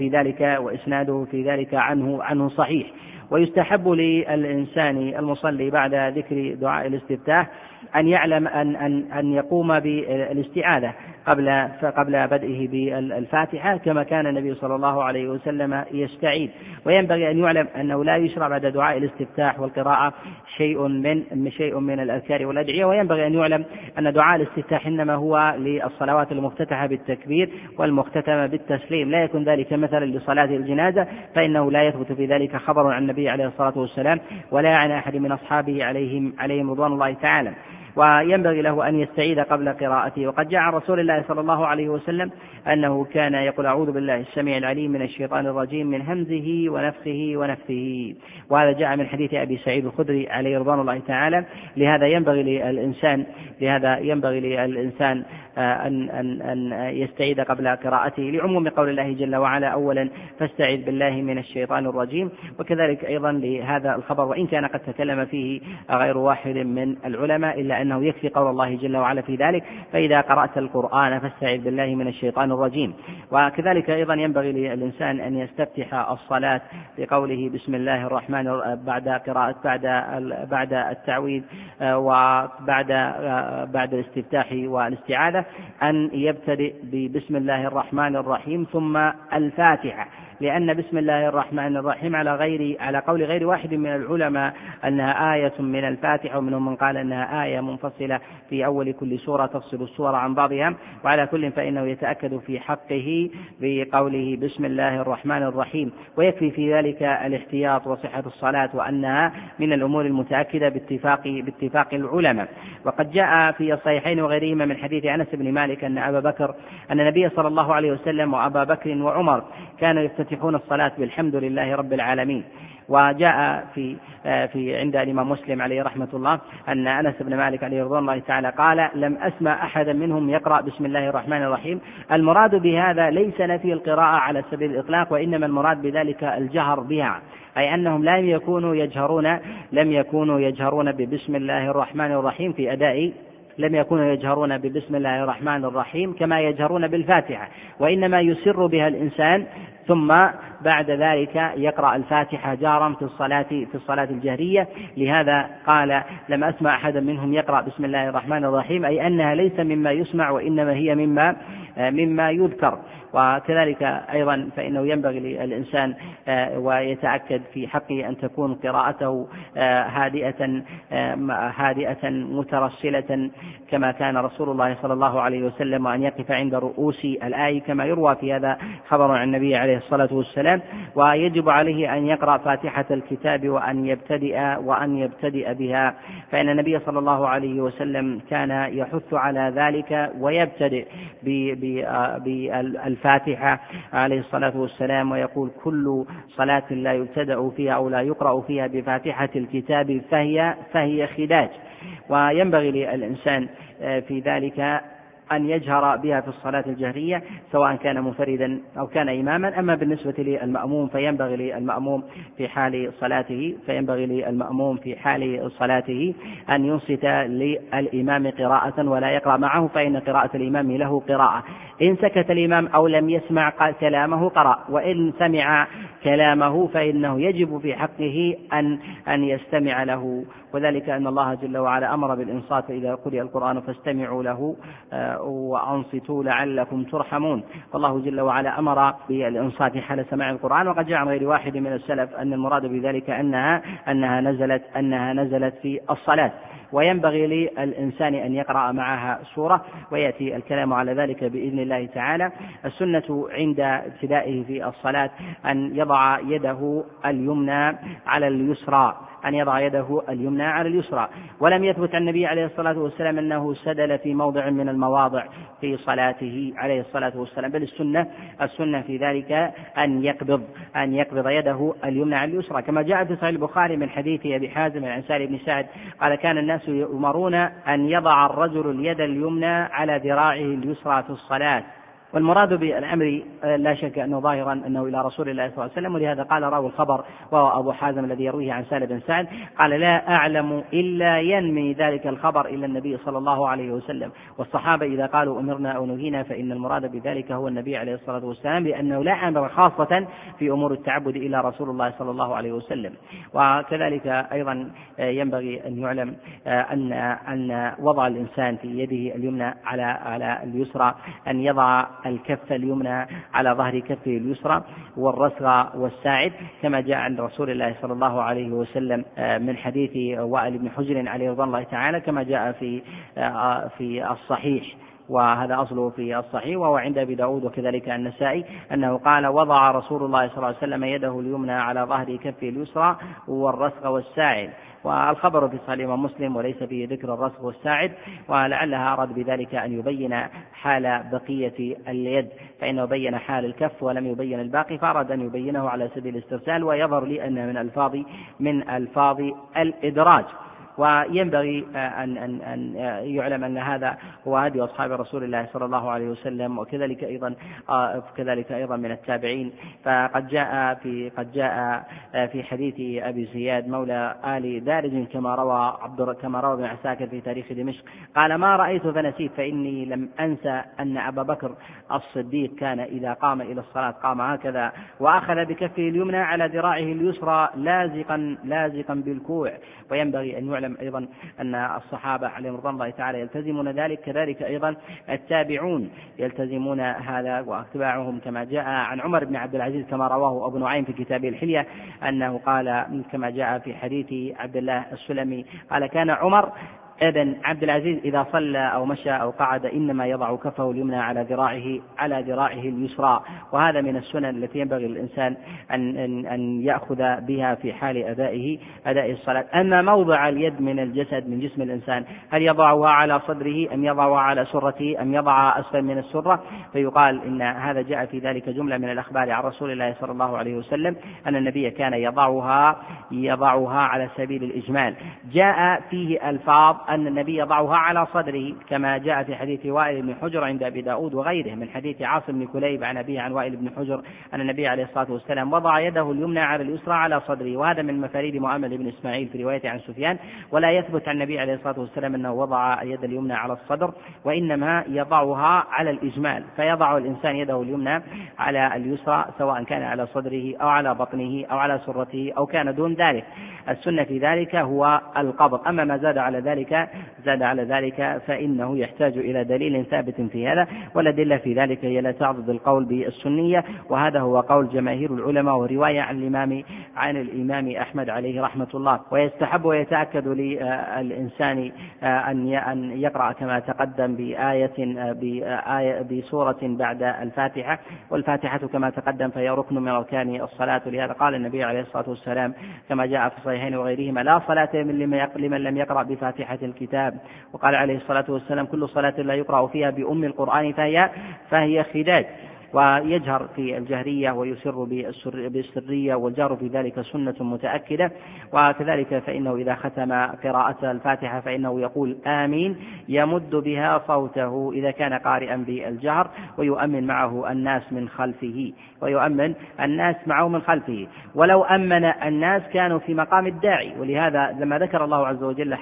في ذلك عنه صحيح. ويستحب للإنسان المصلي بعد ذكر دعاء الاستفتاح أن يعلم أن يقوم بالاستعاذة قبل بدئه بالفاتحة كما كان النبي صلى الله عليه وسلم يستعيذ. وينبغي أن يعلم أنه لا يشرع بعد دعاء الاستفتاح والقراءة شيء من الأذكار والأدعية، وينبغي أن يعلم أن دعاء الاستفتاح إنما هو للصلوات المفتتحة بالتكبير والمختتمة بالتسليم، لا يكون ذلك مثلا لصلاة الجنازة فإنه لا يثبت في ذلك خبر عن النبي عليه الصلاة والسلام ولا عن أحد من أصحابه عليهم رضوان الله تعالى. وينبغي له أن يستعيذ قبل قراءته. وقد جاء عن رسول الله صلى الله عليه وسلم أنه كان يقول أعوذ بالله السميع العليم من الشيطان الرجيم من همزه ونفثه، وهذا جاء من حديث أبي سعيد الخدري عليه رضوان الله تعالى. لهذا ينبغي للإنسان أن يستعيذ قبل قراءته لعموم قول الله جل وعلا أولا فاستعذ بالله من الشيطان الرجيم. وكذلك أيضا لهذا الخبر وإن كان قد تكلم فيه غير واحد من العلماء إلا أنه يكفي قول الله جل وعلا في ذلك فإذا قرأت القرآن فاستعذ بالله من الشيطان الرجيم. وكذلك أيضا ينبغي للإنسان أن يستفتح الصلاة بقوله بسم الله الرحمن بعد قراءة بعد التعويذ بعد الاستفتاح والاستعاذة أن يبتدئ ببسم الله الرحمن الرحيم ثم الفاتحة، لأن بسم الله الرحمن الرحيم على قول غير واحد من العلماء أنها آية من الفاتحة، ومنهم من قال أنها آية منفصلة في أول كل سورة تفصل السورة عن بعضها. وعلى كل فإنه يتأكد في حقه بقوله بسم الله الرحمن الرحيم، ويكفي في ذلك الاحتياط وصحة الصلاة وأنها من الأمور المتأكدة باتفاق العلماء. وقد جاء في الصحيحين وغيرهما من حديث أنس بن مالك أن النبي صلى الله عليه وسلم وأبا بكر وعمر كانوا يفتتحون الصلاة بالحمد لله رب العالمين. وجاء في عند الإمام مسلم عليه رحمة الله أن أنس بن مالك عليه رضوان الله تعالى قال لم أسمع أحدا منهم يقرأ بسم الله الرحمن الرحيم. المراد بهذا ليس نفي القراءة على سبيل الإطلاق، وإنما المراد بذلك الجهر بها، أي أنهم لم يكونوا يجهرون ببسم الله الرحمن الرحيم في أداء لم يكونوا يجهرون ببسم الله الرحمن الرحيم كما يجهرون بالفاتحة، وإنما يسر بها الإنسان ثم بعد ذلك يقرأ الفاتحة جارا في الصلاة الجهرية. لهذا قال لم أسمع أحدا منهم يقرأ بسم الله الرحمن الرحيم، أي أنها ليس مما يسمع وإنما هي مما يذكر. وكذلك أيضا فإنه ينبغي للإنسان ويتأكد في حقه أن تكون قراءته هادئة مترسلة كما كان رسول الله صلى الله عليه وسلم، وأن يقف عند رؤوس الآية كما يروى في هذا خبر عن النبي عليه الصلاة والسلام. ويجب عليه أن يقرأ فاتحة الكتاب وأن يبتدئ بها، فإن النبي صلى الله عليه وسلم كان يحث على ذلك ويبتدئ بالفاتحة عليه الصلاة والسلام، ويقول كل صلاة لا يبتدأ فيها أو لا يقرأ فيها بفاتحة الكتاب فهي خداج. وينبغي للإنسان في ذلك أن يجهر بها في الصلاة الجهرية سواء كان منفردا أو كان إماما. أما بالنسبة للمأموم فينبغي للمأموم في حال صلاته أن ينصت للإمام قراءة ولا يقرأ معه، فإن قراءة الإمام له قراءة. إن سكت الإمام أو لم يسمع كلامه قرأ، وإن سمع كلامه فإنه يجب في حقه أن يستمع له، وذلك أن الله جل وعلا أمر بالإنصات إذا قرئ القرآن فاستمعوا له وأنصتوا لعلكم ترحمون. فالله جل وعلا أمر بالإنصات حال سماع القرآن، وقد جاء عن غير واحد من السلف أن المراد بذلك أنها نزلت في الصلاة. وينبغي للإنسان أن يقرأ معها سورة، ويأتي الكلام على ذلك بإذن الله تعالى. السنة عند ابتدائه في الصلاة أن يضع يده اليمنى على اليسرى، ولم يثبت عن النبي عليه الصلاة والسلام أنه سدل في موضع من المواضع في صلاته عليه الصلاة والسلام، بل السنة في ذلك أن يقبض يده اليمنى على اليسرى، كما جاء في صحيح البخاري من حديث أبي حازم عن سالم بن سعد قال كان الناس يؤمرون أن يضع الرجل اليد اليمنى على ذراعه اليسرى في الصلاة. والمراد بالأمر لا شك أنه ظاهرا أنه إلى رسول الله صلى الله عليه وسلم، ولهذا قال راوي الخبر وهو أبو حازم الذي يرويه عن سالم بن سعد قال لا أعلم إلا ينمي ذلك الخبر إلى النبي صلى الله عليه وسلم. والصحابة إذا قالوا أمرنا أو نهينا فإن المراد بذلك هو النبي عليه الصلاة والسلام، لأنه لا أمر خاصة في أمور التعبد إلى رسول الله صلى الله عليه وسلم. وكذلك أيضا ينبغي أن يعلم أن وضع الإنسان في يده اليمنى على اليسرى أن يضع الكف اليمنى على ظهر كفه اليسرى والرسغ والساعد، كما جاء عند رسول الله صلى الله عليه وسلم من حديث وائل بن حجر عليه رضوان الله تعالى، كما جاء في الصحيح، وهذا أصله في الصحيح وهو عند أبي داود وكذلك النسائي، أنه قال وضع رسول الله صلى الله عليه وسلم يده اليمنى على ظهر كفه اليسرى والرسغ والساعد. والخبر في صحيح مسلم وليس فيه ذكر الرسغ والساعد، ولعلها أراد بذلك أن يبين حال بقية اليد، فإنه بين حال الكف ولم يبين الباقي، فأراد أن يبينه على سبيل الاسترسال، ويظهر لي أنه من ألفاظ الإدراج. وينبغي أن يعلم أن هذا هو هدي أصحاب رسول الله صلى الله عليه وسلم، وكذلك أيضا من التابعين. فقد جاء في حديث أبي زياد مولى آل دارج كما روى ابن عساكر في تاريخ دمشق قال ما رأيت فنسيت فإني لم أنسى أن أبا بكر الصديق كان إذا قام إلى الصلاة قام هكذا وأخذ بكفه اليمنى على ذراعه اليسرى لازقا بالكوع. وينبغي أن يعلم أيضا أن الصحابة عليهم رضوان الله تعالى يلتزمون ذلك، كذلك أيضا التابعون يلتزمون هذا وأتباعهم، كما جاء عن عمر بن عبد العزيز كما رواه أبو نعيم في كتابه الحلية أنه قال كما جاء في حديث عبد الله السلمي قال كان عمر ابن عبد العزيز إذا صلى أو مشى أو قعد إنما يضع كفه اليمنى على ذراعه اليسرى. وهذا من السنن التي ينبغي للإنسان أن يأخذ بها في حال أداء الصلاة. أما موضع اليد من الجسد من جسم الإنسان هل يضعها على صدره أم يضعها على سرته أم يضعها أسفل من السرة، فيقال إن هذا جاء في ذلك جملة من الأخبار عن رسول الله صلى الله عليه وسلم أن النبي كان يضعها على سبيل الإجمال. جاء فيه ألفاظ أن النبي يضعها على صدره كما جاء في حديث وائل بن حجر عند أبي داود وغيره من حديث عاصم بن كليب عن أبيه عن وائل بن حجر أن النبي عليه الصلاة والسلام وضع يده اليمنى على اليسرى على صدره، وهذا من مفاريد محمد بن إسماعيل في رواية عن سفيان، ولا يثبت عن النبي عليه الصلاة والسلام أنه وضع يد اليمنى على الصدر، وإنما يضعها على الإجمال، فيضع الإنسان يده اليمنى على اليسرى سواء كان على صدره أو على بطنه أو على سرته أو كان دون ذلك. السنة في ذلك هو القبض، أما ما زاد على ذلك فإنه يحتاج إلى دليل ثابت في هذا، والأدلة في ذلك هي لا تعضد القول بالسنية، وهذا هو قول جماهير العلماء ورواية عن الإمام أحمد عليه رحمة الله. ويستحب ويتأكد للإنسان أن يقرأ كما تقدم بسورة بعد الفاتحة، والفاتحة كما تقدم فهي ركن من أركان الصلاة، ولهذا قال النبي عليه الصلاة والسلام كما جاء في الصحيحين وغيرهما: لا صلاة لمن لم يقرأ بفاتحة الكتاب. وقال عليه الصلاة والسلام: كل صلاة لا يقرأ فيها بأم القرآن فهي خداج. ويجهر في الجهرية ويسر بالسرية، والجهر في ذلك سنة متأكدة. وكذلك فإنه إذا ختم قراءة الفاتحة فإنه يقول آمين، يمد بها صوته إذا كان قارئا بالجهر، ويؤمن معه الناس من خلفه. ولو أمن الناس كانوا في مقام الداعي، ولهذا لما ذكر الله عز وجل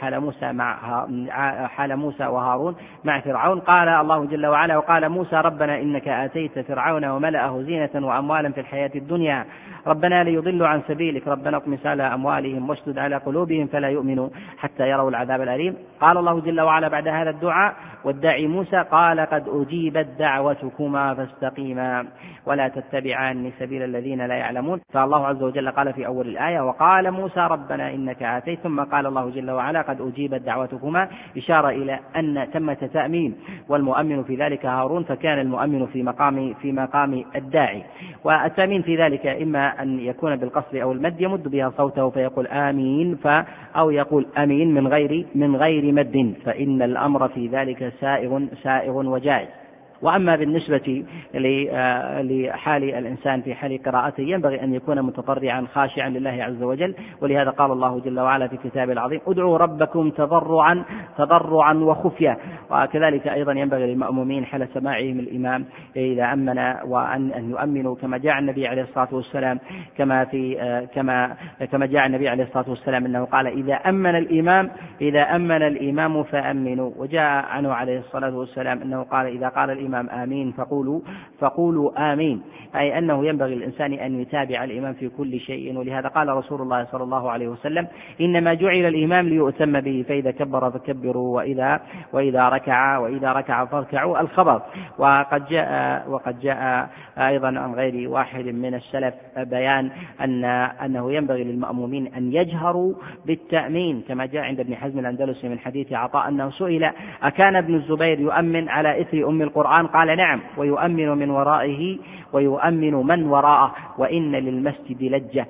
حال موسى وهارون مع فرعون قال الله جل وعلا: وقال موسى ربنا إنك آتيت فرعون وملأه زينة وأموالا في الحياة الدنيا ربنا ليضلوا عن سبيلك ربنا اطمس على أموالهم واشدد على قلوبهم فلا يؤمنوا حتى يروا العذاب الأليم. قال الله جل وعلا بعد هذا الدعاء والداعي موسى: قال قد أجيبت دعوتكما فاستقيما ولا تتبعان سبيل الذين لا يعلمون. فالله عز وجل قال في أول الآية: وقال موسى ربنا إنك آتيت، ثم قال الله جل وعلا: قد أجيبت دعوتكما، إشارة إلى أن ثمة تأمين، والمؤمن في ذلك هارون، فكان المؤمن في مقام الداعي. والتأمين في ذلك إما أن يكون بالقصر أو المد، يمد بها صوته فيقول آمين، أو يقول أمين من غير مد، فإن الأمر في ذلك سائغ وجائز. وأما بالنسبة لحال الإنسان في حال قراءته ينبغي أن يكون متضرعا خاشعا لله عز وجل، ولهذا قال الله جل وعلا في كتابه العظيم: ادعوا ربكم تضرعا وخفية. وكذلك أيضا ينبغي للمأمومين حال سماعهم الإمام إذا أمن وأن يؤمنوا كما جاء النبي عليه الصلاة والسلام، كما جاء النبي عليه الصلاة والسلام أنه قال: إذا أمن الإمام فأمنوا. وجاء عنه عليه الصلاة والسلام أنه قال: إذا قال الإمام آمين فقولوا آمين، أي أنه ينبغي الإنسان أن يتابع الإمام في كل شيء. ولهذا قال رسول الله صلى الله عليه وسلم: إنما جعل الإمام ليؤتم به، فإذا كبر فكبروا وإذا ركع فاركعوا الخبر. وقد جاء أيضا عن غير واحد من السلف بيان أنه ينبغي للمأمومين أن يجهروا بالتأمين، كما جاء عند ابن حزم الأندلسي من حديث عطاء أنه سئل: أكان ابن الزبير يؤمن على إثر أم القرآن؟ قال: نعم، ويؤمن من ورائه ويؤمن من وراءه، وإن للمسجد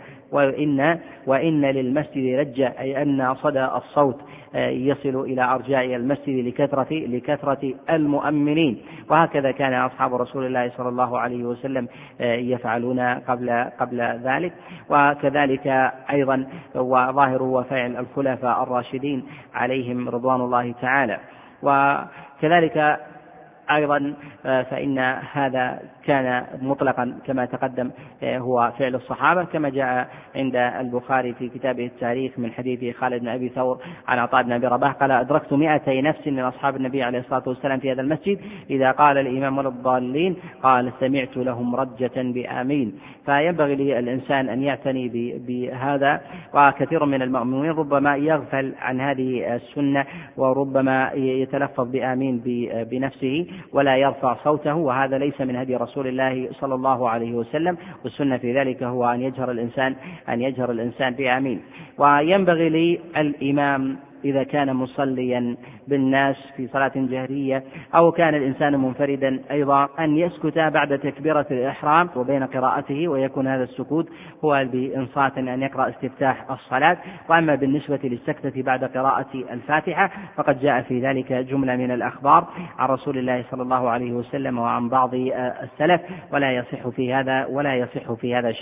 لجة، أي أن صدى الصوت يصل إلى أرجاء المسجد لكثرة المؤمنين. وهكذا كان أصحاب رسول الله صلى الله عليه وسلم يفعلون قبل ذلك. وكذلك أيضا وظاهر وفعل الخلفاء الراشدين عليهم رضوان الله تعالى. وكذلك أيضا فإن هذا كان مطلقا كما تقدم هو فعل الصحابة، كما جاء عند البخاري في كتابه التاريخ من حديث خالد بن أبي ثور عن عطاء بن أبي رباح قال: أدركت 200 نفس من أصحاب النبي عليه الصلاة والسلام في هذا المسجد، إذا قال الإمام ولا الضالين قال: سمعت لهم رجة بآمين. فينبغي للإنسان أن يعتني بهذا. وكثير من المؤمنين ربما يغفل عن هذه السنة، وربما يتلفظ بآمين بنفسه ولا يرفع صوته، وهذا ليس من هدي رسول الله صلى الله عليه وسلم. والسنة في ذلك هو أن يجهر الإنسان بآمين. وينبغي للإمام إذا كان مصليا بالناس في صلاة جهرية أو كان الإنسان منفردا أيضا أن يسكت بعد تكبيرة الإحرام وبين قراءته، ويكون هذا السكوت هو بإنصات أن يقرأ استفتاح الصلاة. وأما بالنسبة للسكتة بعد قراءة الفاتحة فقد جاء في ذلك جملة من الأخبار عن رسول الله صلى الله عليه وسلم وعن بعض السلف، ولا يصح في هذا شيء.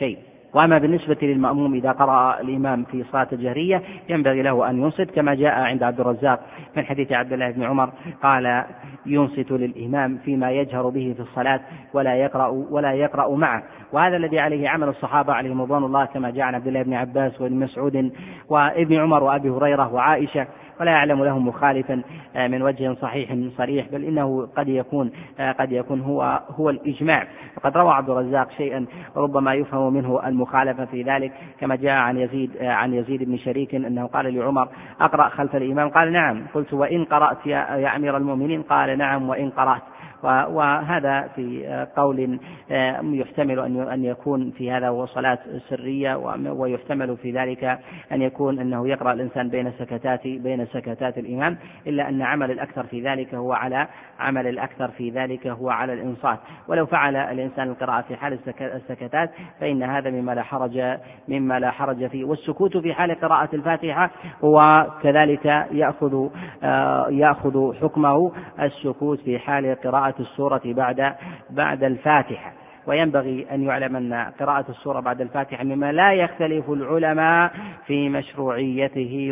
وأما بالنسبة للمأموم إذا قرأ الإمام في صلاة الجهرية ينبغي له أن ينصت، كما جاء عند عبد الرزاق من حديث عبد الله بن عمر قال ينصت للإمام فيما يجهر به في الصلاة ولا يقرأ معه. وهذا الذي عليه عمل الصحابة عليهم رضوان الله، كما جاء عن عبد الله بن عباس وابن مسعود وابن عمر وأبي هريرة وعائشة، ولا يعلم لهم مخالفا من وجه صحيح صريح، بل إنه قد يكون هو الإجماع. وقد روى عبد الرزاق شيئا ربما يفهم منه المخالفة في ذلك، كما جاء عن يزيد بن شريك أنه قال لعمر أقرأ خلف الإمام؟ قال نعم. قلت وإن قرأت يا أمير المؤمنين؟ قال نعم وإن قرأت. وهذا في قول يحتمل أن يكون في هذا هو صلاة سرية، ويحتمل في ذلك أن يكون أنه يقرأ الإنسان بين سكتات الإمام، إلا أن عمل الأكثر في ذلك هو على الإنصات. ولو فعل الإنسان القراءة في حال السكتات فإن هذا مما لا حرج فيه. والسكوت في حال قراءة الفاتحة وكذلك يأخذ حكمه السكوت في حال قراءة السورة بعد الفاتحة. وينبغي أن يعلم أن قراءة السورة بعد الفاتحة مما لا يختلف العلماء في مشروعيته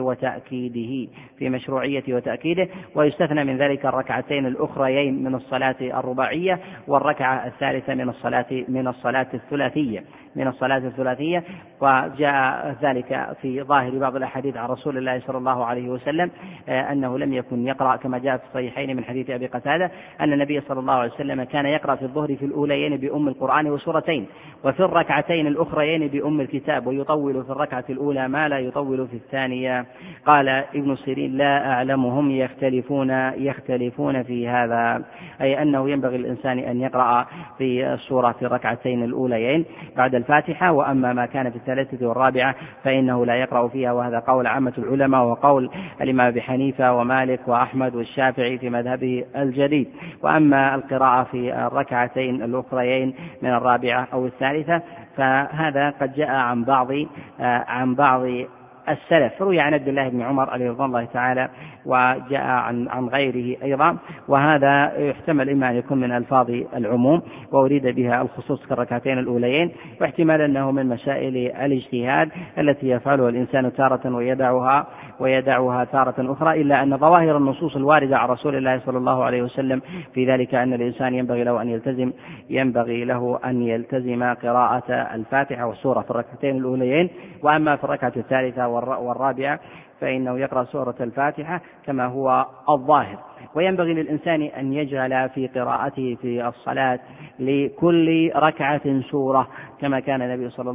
وتأكيده، ويستثنى من ذلك الركعتين الأخريين من الصلاة الرباعية والركعة الثالثة من الصلاة الثلاثية. وجاء ذلك في ظاهر بعض الأحاديث عن رسول الله صلى الله عليه وسلم أنه لم يكن يقرأ، كما جاء في الصحيحين من حديث أبي قتادة أن النبي صلى الله عليه وسلم كان يقرأ في الظهر في الأوليين بأم القرآن وسورتين، وفي الركعتين الأخريين بأم الكتاب، ويطول في الركعة الأولى ما لا يطول في الثانية. قال ابن سيرين لا أعلمهم يختلفون في هذا، أي أنه ينبغي الإنسان أن يقرأ في السورة في الركعتين الأوليين بعد الفاتحة، وأما ما كان في الثالثة والرابعة فإنه لا يقرأ فيها. وهذا قول عامة العلماء وقول الإمام أبي حنيفة ومالك وأحمد والشافعي في مذهبه الجديد. وأما القراءة في الركعتين الأخريين من الرابعة أو الثالثة فهذا قد جاء عن بعض السلف، روي عن عبد الله بن عمر عليه رضوان الله تعالى، وجاء عن غيره أيضا. وهذا يحتمل إما أن يكون من ألفاظ العموم وأريد بها الخصوص كالركعتين الأوليين، واحتمال أنه من مسائل الاجتهاد التي يفعلها الإنسان تارة ويدعها تارة أخرى، إلا أن ظواهر النصوص الواردة عن رسول الله صلى الله عليه وسلم في ذلك أن الإنسان ينبغي له أن يلتزم قراءة الفاتحة والسورة في الركعتين الأوليين. وأما في الركعة الثالثة والرابعة فإنه يقرأ سورة الفاتحة كما هو الظاهر. وينبغي للإنسان أن يجعل في قراءته في الصلاة لكل ركعة سورة، كما كان النبي صلى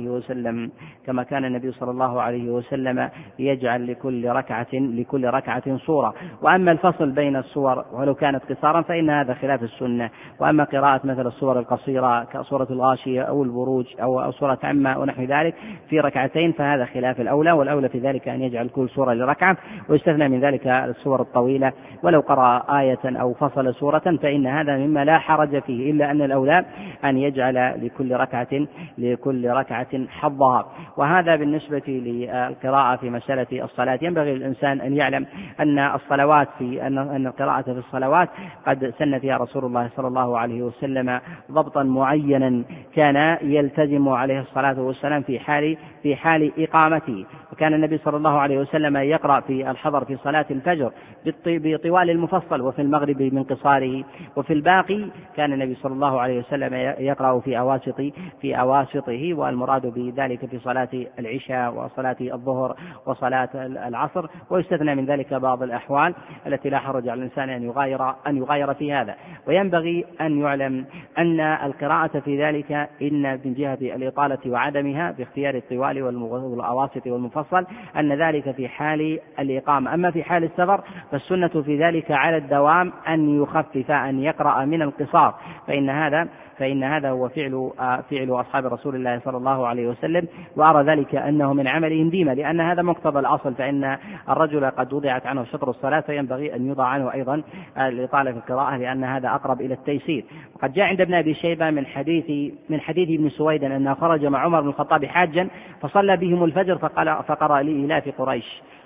الله عليه وسلم يجعل لكل ركعة سورة. وأما الفصل بين السور ولو كانت قصارا فإن هذا خلاف السنة. وأما قراءة مثل السور القصيرة كسورة الغاشية أو البروج أو سورة عامة ونحو ذلك في ركعتين فهذا خلاف الأولى، والأولى في ذلك أن يجعل كل سورة لركعة، ويستثنى من ذلك السور الطويلة. ولو قرأ آية أو فصل سورة فإن هذا مما لا حرج فيه، إلا أن الأولى أن يجعل لكل ركعة حظها. وهذا بالنسبة للقراءة في مسألة الصلاة. ينبغي للإنسان أن يعلم أن أن القراءة في الصلوات قد سن فيها رسول الله صلى الله عليه وسلم ضبطا معينا كان يلتزم عليه الصلاة والسلام في حال إقامته. وكان النبي صلى الله عليه وسلم يقرأ في الحضر في صلاة الفجر بطوال المفصل، وفي المغرب من قصاره، وفي الباقي كان النبي صلى الله عليه وسلم يقرأ في أواسطه، والمراد بذلك في صلاة العشاء وصلاة الظهر وصلاة العصر. ويستثنى من ذلك بعض الأحوال التي لا حرج على الإنسان أن يغاير في هذا. وينبغي أن يعلم أن القراءة في ذلك إن من جهة الإطالة وعدمها باختيار الطوال والأواسط والمفصل أن ذلك في حال الإقامة. أما في حال السفر فالسنة في ذلك على الدوام أن يخفف، أن يقرأ من القصار، فإن هذا هو فعل أصحاب رسول الله صلى الله عليه وسلم، وأرى ذلك أنه من عملهم ديما، لأن هذا مقتضى الأصل، فإن الرجل قد وضعت عنه شطر الصلاة فينبغي أن يوضع عنه أيضا الإطالة في القراءة، لأن هذا أقرب إلى التيسير. وقد جاء عند ابن أبي شيبة من حديث ابن سويد أنه خرج مع عمر بن الخطاب حاجا فصلى بهم الفجر فقرأ لإيلاف قريش،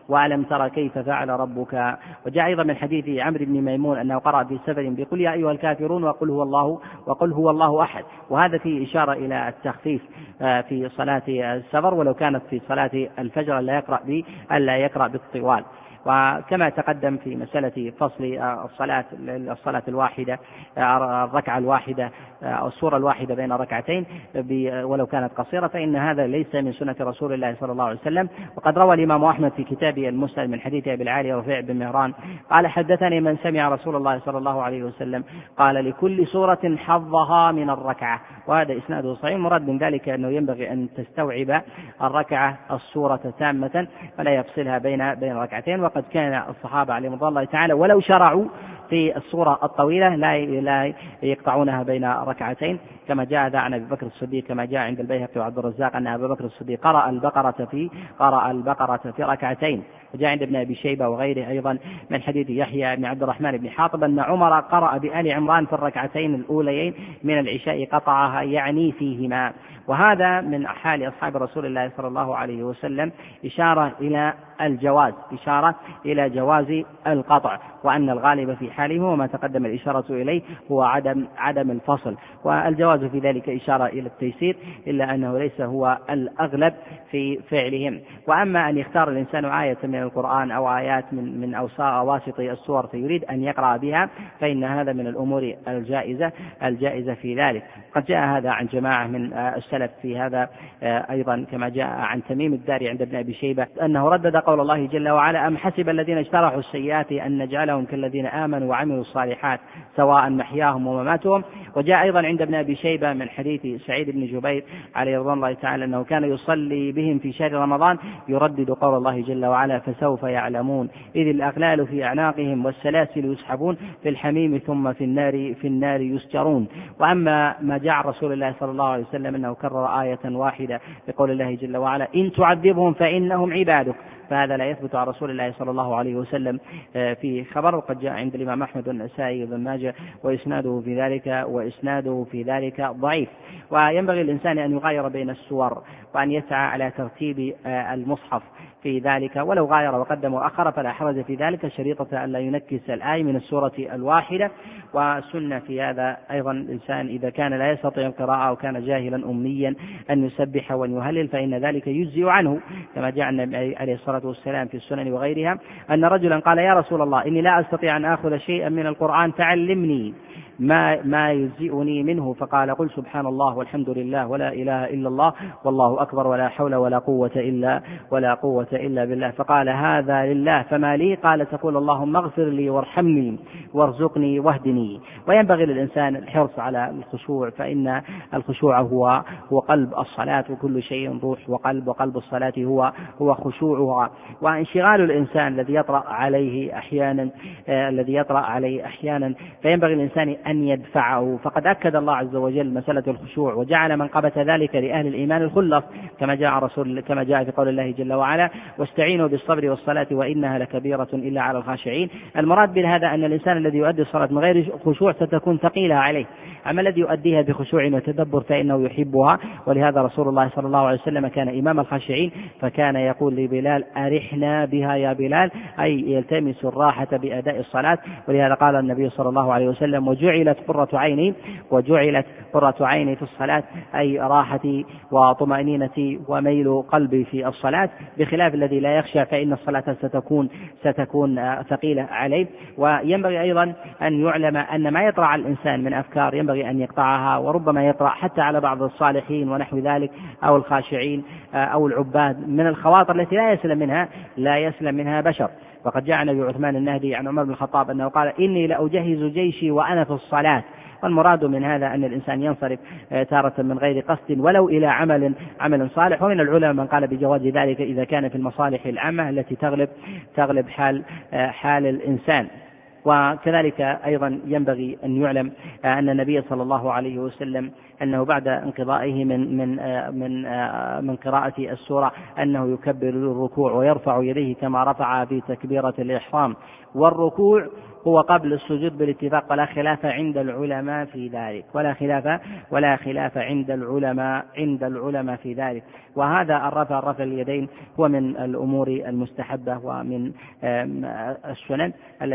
وألم تر كيف فعل ربك. وجاء أيضا من حديث عمرو بن ميمون أنه قرأ في سفر بقل يا أيها الكافرون وقل هو الله أحد، وهذا فيه إشارة إلى التخفيف في صلاة السفر، ولو كانت في صلاة الفجر ألا يقرأ بالطوال. وكما تقدم في مسألة فصل الصلاة الواحدة، الركعة الواحدة أو السورة الواحدة بين ركعتين ولو كانت قصيرة، فإن هذا ليس من سنة رسول الله صلى الله عليه وسلم. وقد روى الإمام أحمد في كتابه المسند من حديث أبي العالي رفيع بن مهران قال حدثني من سمع رسول الله صلى الله عليه وسلم قال لكل سورة حظها من الركعة، وهذا إسناده صحيح. مراد من ذلك أنه ينبغي أن تستوعب الركعة السورة تامة ولا يفصلها بين ركعتين. وقد كان الصحابة عليهم رضي الله تعالى ولو شرعوا في السورة الطويلة لا يقطعونها بين ركعتين، كما جاء ذا عن أبي بكر الصديق كما جاء عند البيهقي وعبد الرزاق أن أبي بكر الصديق قرأ البقرة في ركعتين. وجاء عند ابن أبي شيبة وغيره أيضا من حديث يحيى بن عبد الرحمن بن حاطب أن عمر قرأ بآل عمران في الركعتين الأوليين من العشاء قطعها يعني فيهما. وهذا من حال أصحاب رسول الله صلى الله عليه وسلم إشارة إلى الجواز، إشارة إلى جواز القطع، وأن الغالب في حالهم وما تقدم الإشارة إليه هو عدم الفصل، والجواز في ذلك إشارة إلى التيسير، إلا أنه ليس هو الأغلب في فعلهم. وأما أن يختار الإنسان آية من القرآن أو آيات من أواسط السور فيريد أن يقرأ بها، فإن هذا من الأمور الجائزة في ذلك. قد جاء هذا عن جماعة من السلف في هذا أيضا، كما جاء عن تميم الداري عند ابن أبي شيبة أنه ردد قول الله جل وعلا أم حسب الذين اجترحوا السيئات أن نجعلهم كالذين آمنوا وعملوا الصالحات سواء محياهم ومماتهم. وجاء أيضا عند ابن أبي شيبة من حديث سعيد بن جبير عليه رضوان الله تعالى أنه كان يصلي بهم في شهر رمضان يردد قول الله جل وعلا فسوف يعلمون إذ الأغلال في أعناقهم والسلاسل يسحبون في الحميم ثم في النار يسجرون. وأما ما جاء عن رسول الله صلى الله عليه وسلم أنه كرر آية واحدة بقول الله جل وعلا إن تعذبهم فإنهم عبادك، فهذا لا يثبت عن رسول الله صلى الله عليه وسلم في خبر. وقد جاء عند الإمام أحمد والنسائي وابن ماجه وإسناده في ذلك ضعيف. وينبغي الإنسان أن يغاير بين السور وأن يسعى على ترتيب المصحف في ذلك، ولو غاير وقدم وأخر فلا حرج في ذلك، شريطة أن لا ينكس الآية من السورة الواحدة. وسنة في هذا أيضا الإنسان إذا كان لا يستطيع القراءة أو كان جاهلا أميا أن يسبح وأن يهلل، فإن ذلك يجزئ عنه، كما جاء النبي عليه الصلاة والسلام في السنن وغيرها أن رجلا قال يا رسول الله إني لا أستطيع أن آخذ شيئا من القرآن فعلمني ما يجزئني منه، فقال قل سبحان الله والحمد لله ولا إله إلا الله والله أكبر ولا حول ولا قوة إلا بالله. فقال هذا لله فما لي؟ قال تقول اللهم اغفر لي وارحمني وارزقني واهدني. وينبغي للإنسان الحرص على الخشوع، فإن الخشوع هو قلب الصلاة، وكل شيء روح وقلب الصلاة هو خشوعها. وانشغال الإنسان الذي يطرأ عليه أحيانا فينبغي الإنسان أن يدفعه. فقد أكد الله عز وجل مسألة الخشوع وجعل منقبة ذلك لأهل الإيمان الخلص، كما جاء في قول الله جل وعلا واستعينوا بالصبر والصلاة وإنها لكبيرة إلا على الخاشعين. المراد بهذا أن الإنسان الذي يؤدي الصلاة من غير خشوع ستكون ثقيلة عليه، أما الذي يؤديها بخشوع وتدبر فإنه يحبها. ولهذا رسول الله صلى الله عليه وسلم كان إمام الخاشعين، فكان يقول لبلال أرحنا بها يا بلال، أي يلتمس الراحة بأداء الصلاة. ولهذا قال النبي صلى الله عليه وسلم وجعلت قرة عيني في الصلاة، أي راحتي وطمأنينتي وميل قلبي في الصلاة، بخلاف الذي لا يخشى فإن الصلاة ستكون ثقيلة عليه. وينبغي أيضا أن يعلم أن ما يطرأ على الإنسان من أفكار ينبغي أن يقطعها، وربما يطرأ حتى على بعض الصالحين ونحو ذلك أو الخاشعين أو العباد من الخواطر التي لا يسلم منها بشر. وقد جاء النبي عثمان النهدي عن عمر بن الخطاب أنه قال إني لأجهز جيشي وأنا في الصلاة. والمراد من هذا أن الإنسان ينصرف تارة من غير قصد ولو إلى عمل صالح. ومن العلماء من قال بجواز ذلك إذا كان في المصالح العامة التي تغلب حال الإنسان. وكذلك أيضا ينبغي أن يعلم أن النبي صلى الله عليه وسلم أنه بعد انقضائه من قراءة السورة أنه يكبر الركوع ويرفع يديه كما رفع في تكبيرة الإحرام. والركوع هو قبل السجود بالاتفاق، ولا خلاف عند العلماء في ذلك، ولا خلاف عند العلماء في ذلك. وهذا رفع اليدين هو من الأمور المستحبة ومن السنن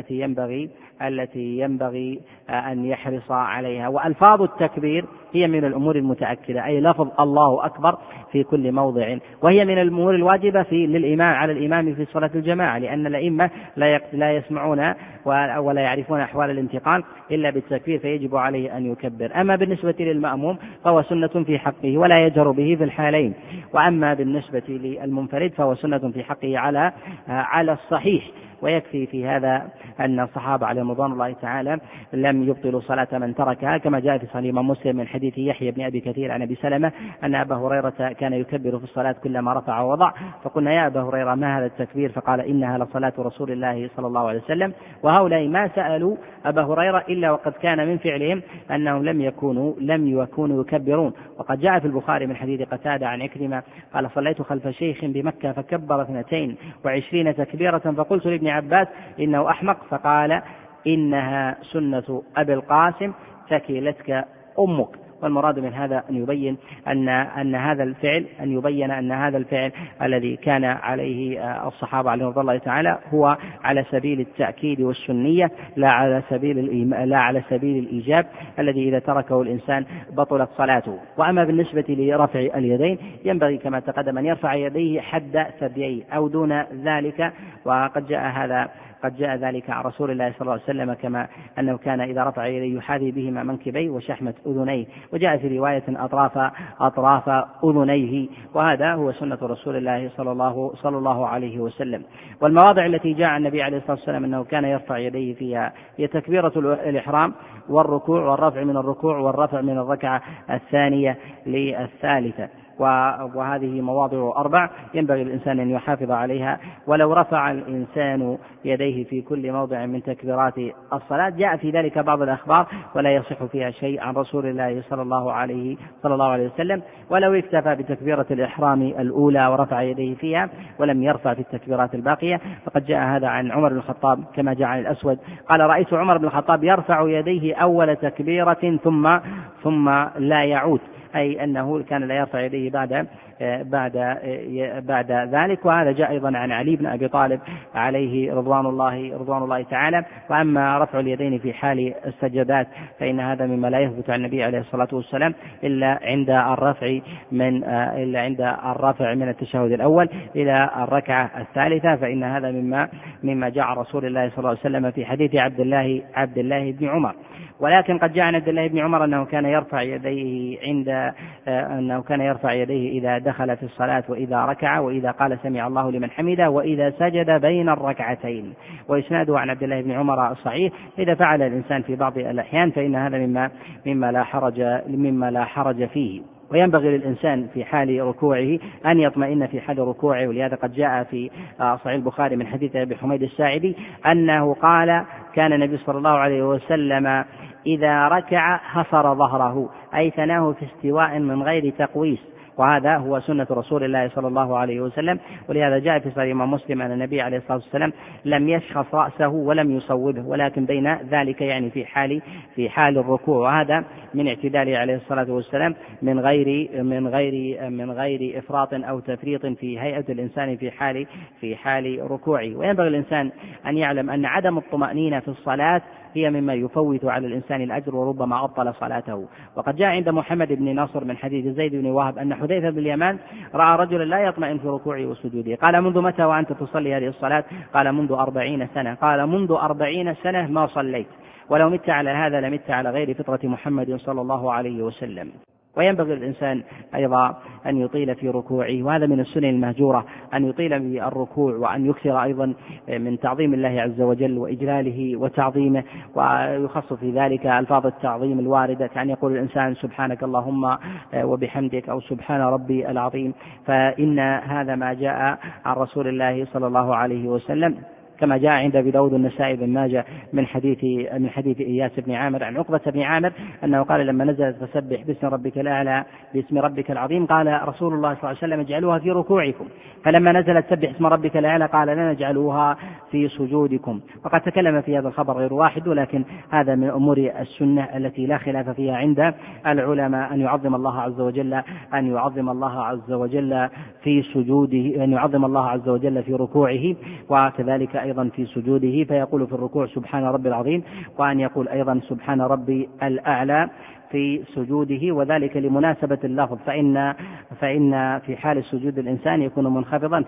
التي ينبغي أن يحرص عليها. وألفاظ التكبير هي من الأمور المتأكدة، أي لفظ الله أكبر في كل موضع، وهي من الأمور الواجبة على الإمام في صلاة الجماعة، لأن الأئمة لا يسمعون ولا يعرفون أحوال الانتقال إلا بالتكبير، فيجب عليه أن يكبر. أما بالنسبة للمأموم فهو سنة في حقه ولا يجهر به في الحالين، وأما بالنسبة للمنفرد فهو سنة في حقه على الصحيح. ويكفي في هذا أن الصحابة عليهم رضوان الله تعالى لم يبطلوا صلاة من تركها، كما جاء في صحيح مسلم من حديث يحيى بن أبي كثير عن أبي سلمة أن أبا هريرة كان يكبر في الصلاة كلما رفع ووضع، فقلنا يا أبا هريرة ما هذا التكبير؟ فقال إنها لصلاة رسول الله صلى الله عليه وسلم. وهؤلاء ما سألوا أبا هريرة إلا وقد كان من فعلهم أنهم لم يكونوا يكبرون. وقد جاء في البخاري من حديث قتادة عن عكرمة قال صليت خلف شيخ بمكة فكبر 22 تكبيرة، فقلت لابن عباس إنه أحمق، فقال إنها سنة أبي القاسم ثكلتك أمك. والمراد من هذا أن يبين أن هذا الفعل الذي كان عليه الصحابة عليهم رضي الله تعالى هو على سبيل التأكيد والسنية، لا على سبيل الإيجاب الذي إذا تركه الإنسان بطلت صلاته. وأما بالنسبة لرفع اليدين ينبغي كما تقدم أن يرفع يديه حد ثدييه أو دون ذلك، وقد جاء ذلك عن رسول الله صلى الله عليه وسلم كما أنه كان إذا رفع يديه يحاذي بهما منكبيه وشحمة أذنيه، وجاء في رواية أطراف أذنيه، وهذا هو سنة رسول الله صلى الله عليه وسلم. والمواضع التي جاء النبي عليه الصلاة والسلام أنه كان يرفع يديه فيها هي تكبيرة الإحرام والركوع والرفع من الركوع والرفع من الركعة الثانية للثالثة، وهذه مواضع 4 ينبغي الإنسان أن يحافظ عليها. ولو رفع الإنسان يديه في كل موضع من تكبيرات الصلاة جاء في ذلك بعض الأخبار ولا يصح فيها شيء عن رسول الله صلى الله عليه وسلم. ولو اكتفى بتكبيرة الإحرام الأولى ورفع يديه فيها ولم يرفع في التكبيرات الباقية، فقد جاء هذا عن عمر بن الخطاب كما جاء عن الأسود قال رأيت عمر بن الخطاب يرفع يديه أول تكبيرة ثم لا يعود، أي أنه كان لا يرفع يديه بعد ذلك. وهذا جاء أيضا عن علي بن أبي طالب عليه رضوان الله تعالى. وأما رفع اليدين في حال السجدات فإن هذا مما لا يثبت عن النبي عليه الصلاة والسلام إلا عند الرفع من التشهد الأول إلى الركعة الثالثة، فإن هذا مما جاء عن رسول الله صلى الله عليه وسلم في حديث عبد الله بن عمر. ولكن قد جاء عن عبد الله بن عمر أنه كان يرفع يديه إذا دخل في الصلاة وإذا ركع وإذا قال سمع الله لمن حمده وإذا سجد بين الركعتين. وإسناده عن عبد الله بن عمر صحيح. إذا فعل الإنسان في بعض الأحيان فإن هذا مما لا حرج فيه. وينبغي للإنسان في حال ركوعه أن يطمئن في حال ركوعه، ولهذا قد جاء في صحيح البخاري من حديث أبي حميد الساعدي أنه قال كان النبي صلى الله عليه وسلم إذا ركع حصر ظهره، أي ثناه في استواء من غير تقويس، وهذا هو سنة رسول الله صلى الله عليه وسلم. ولهذا جاء في صحيح مسلم أن النبي عليه الصلاة والسلام لم يشخص رأسه م يصوبه، ولكن بين ذلك يعني في حال الركوع، وهذا من اعتداله عليه الصلاة والسلام من غير إفراط أو تفريط في هيئة الإنسان في حال ركوعه. وينبغي الإنسان أن يعلم أن عدم الطمأنينة في الصلاة هي مما يفوت على الإنسان الأجر وربما أبطل صلاته. وقد جاء عند محمد بن نصر من حديث زيد بن وهب أن حذيفة بن اليمان رأى رجلا لا يطمئن في ركوعه وسجوده، قال منذ متى وأنت تصلي هذه الصلاة؟ قال منذ 40 سنة. قال منذ 40 سنة ما صليت، ولو مت على هذا لمت على غير فطرة محمد صلى الله عليه وسلم. وينبغي الإنسان أيضا أن يطيل في ركوعه، وهذا من السنن المهجورة أن يطيل في الركوع، وأن يكثر أيضا من تعظيم الله عز وجل وإجلاله وتعظيمه، ويخص في ذلك ألفاظ التعظيم الواردة، كأن يقول الإنسان سبحانك اللهم وبحمدك أو سبحان ربي العظيم، فإن هذا ما جاء عن رسول الله صلى الله عليه وسلم كما جاء عند أبي داود النسائي بن ماجه من حديث إياس بن عامر عن عقبة بن عامر أنه قال لما نزلت فسبح باسم ربك الأعلى باسم ربك العظيم قال رسول الله صلى الله عليه وسلم اجعلوها في ركوعكم، فلما نزلت سبح اسم ربك الأعلى قال لا نجعلوها في سجودكم. وقد تكلم في هذا الخبر غير واحد، ولكن هذا من أمور السنة التي لا خلاف فيها عند العلماء أن يعظم الله عز وجل في سجوده، أن يعظم الله عز وجل في ركوعه، وكذلك أيضا في سجوده، فيقول في الركوع سبحان ربي العظيم، وأن يقول أيضا سبحان ربي الأعلى في سجوده، وذلك لمناسبة اللفظ، فإن في حال السجود الإنسان يكون منخفضا،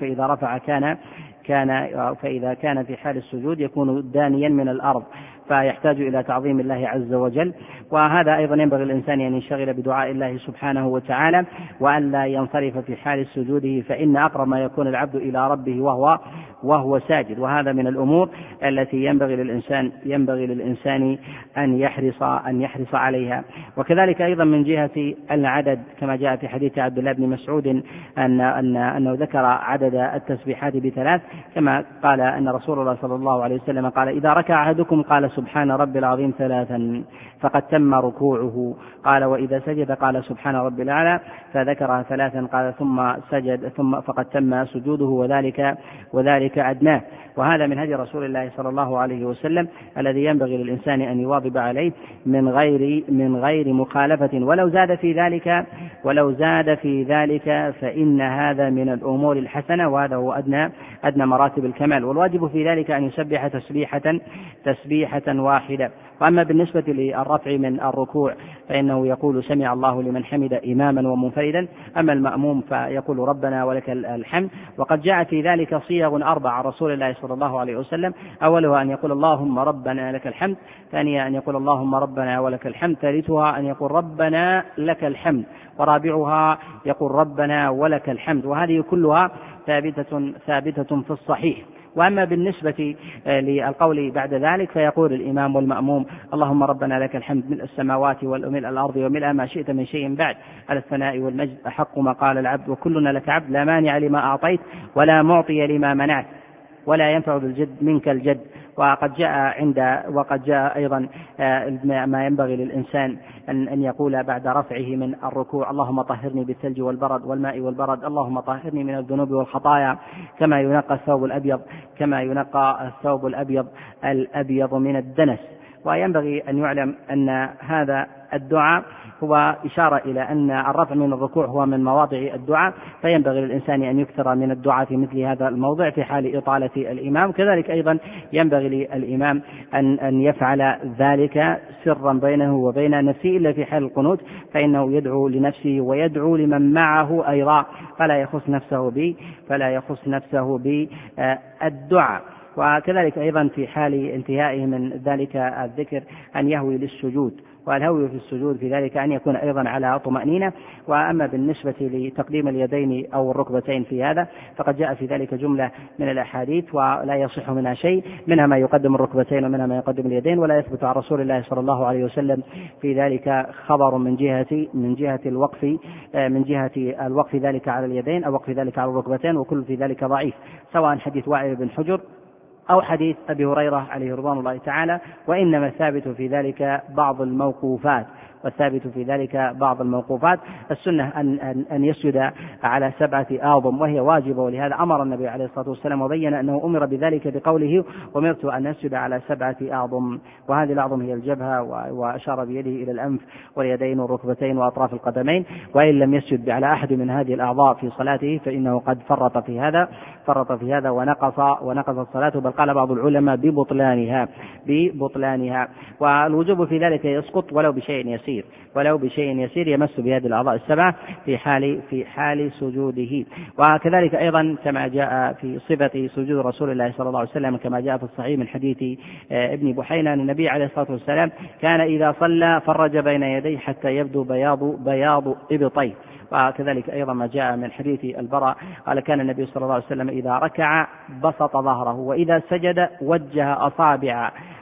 فإذا كان في حال السجود يكون دانيا من الأرض، فيحتاج إلى تعظيم الله عز وجل. وهذا أيضا ينبغي الإنسان أن ينشغل بدعاء الله سبحانه وتعالى، وأن لا ينصرف في حال سجوده، فإن أقرب ما يكون العبد إلى ربه وهو ساجد. وهذا من الأمور التي ينبغي للإنسان أن يحرص عليها. وكذلك أيضا من جهة العدد كما جاء في حديث عبد الله بن مسعود أنه ذكر عدد التسبيحات ب3، كما قال أن رسول الله صلى الله عليه وسلم قال إذا ركع أحدكم قال سبحان ربي العظيم 3 فقد تم ركوعه، قال وإذا سجد قال سبحان ربي الأعلى فذكرها 3 قال ثم سجد فقد تم سجوده، وذلك أدناه. وهذا من هدي رسول الله صلى الله عليه وسلم الذي ينبغي للإنسان أن يواظب عليه من غير مخالفة، ولو زاد في ذلك فإن هذا من الأمور الحسنة، وهذا هو أدنى مراتب الكمال. والواجب في ذلك أن يسبح تسبيحة واحدة. وأما بالنسبة للرفع من الركوع فإنه يقول سمع الله لمن حمد إماما ومنفردا، أما المأموم فيقول ربنا ولك الحمد. وقد جاء في ذلك صيغ 4 عن رسول الله صلى الله عليه وسلم، أولها أن يقول اللهم ربنا لك الحمد، ثانيا أن يقول اللهم ربنا ولك الحمد، ثالثها أن يقول ربنا لك الحمد، ورابعها يقول ربنا ولك الحمد. وهذه كلها ثابتة في الصحيح. وأما بالنسبة للقول بعد ذلك فيقول الإمام والمأموم اللهم ربنا لك الحمد ملء السماوات وملء الأرض وملء ما شئت من شيء بعد، على الثناء والمجد أحق ما قال العبد وكلنا لك عبد، لا مانع لما أعطيت ولا معطي لما منعت ولا ينفع بالجد منك الجد. وقد جاء أيضا ما ينبغي للإنسان أن يقول بعد رفعه من الركوع اللهم طهرني بالثلج والبرد والماء والبرد، اللهم طهرني من الذنوب والخطايا كما ينقى الثوب الأبيض من الدنس. وينبغي أن يعلم أن هذا الدعاء هو إشارة إلى أن الرفع من الركوع هو من مواضع الدعاء، فينبغي للإنسان أن يكثر من الدعاء في مثل هذا الموضع في حال إطالة الإمام. كذلك أيضا ينبغي للإمام أن يفعل ذلك سرا بينه وبين نفسه، إلا في حال القنوت فإنه يدعو لنفسه ويدعو لمن معه أيضا، فلا يخص نفسه بالدعاء. وكذلك أيضا في حال انتهائه من ذلك الذكر أن يهوي للسجود، والهوي في السجود في ذلك أن يكون أيضا على طمأنينة. وأما بالنسبة لتقديم اليدين أو الركبتين في هذا فقد جاء في ذلك جملة من الأحاديث ولا يصح منها شيء، منها ما يقدم الركبتين ومنها ما يقدم اليدين، ولا يثبت عن رسول الله صلى الله عليه وسلم في ذلك خبر من جهة الوقف ذلك على اليدين أو وقف ذلك على الركبتين، وكل في ذلك ضعيف، سواء حديث وائل بن حجر أو حديث أبي هريرة عليه رضوان الله تعالى. وإنما الثابت في ذلك بعض الموقوفات. السنة أن يسجد على 7 أعظم وهي واجبة، ولهذا أمر النبي عليه الصلاة والسلام وبين أنه أمر بذلك بقوله أمرت أن أسجد على 7 أعظم، وهذه الأعظم هي الجبهة، وأشار بيده إلى الأنف واليدين والركبتين وأطراف القدمين. وإن لم يسجد على أحد من هذه الأعضاء في صلاته فإنه قد فرط في هذا ونقص الصلاة، بل قال بعض العلماء ببطلانها. والوجوب في ذلك يسقط ولو بشيء يسير يمس بهذه الأعضاء 7 في حال سجوده. وكذلك أيضا كما جاء في صفة سجود رسول الله صلى الله عليه وسلم كما جاء في الصحيح من حديث ابن بحينة أن النبي عليه الصلاة والسلام كان إذا صلى فرج بين يديه حتى يبدو بياض إبطيه. وكذلك أيضا ما جاء من حديث البراء قال كان النبي صلى الله عليه وسلم إذا ركع بسط ظهره، وإذا سجد وجه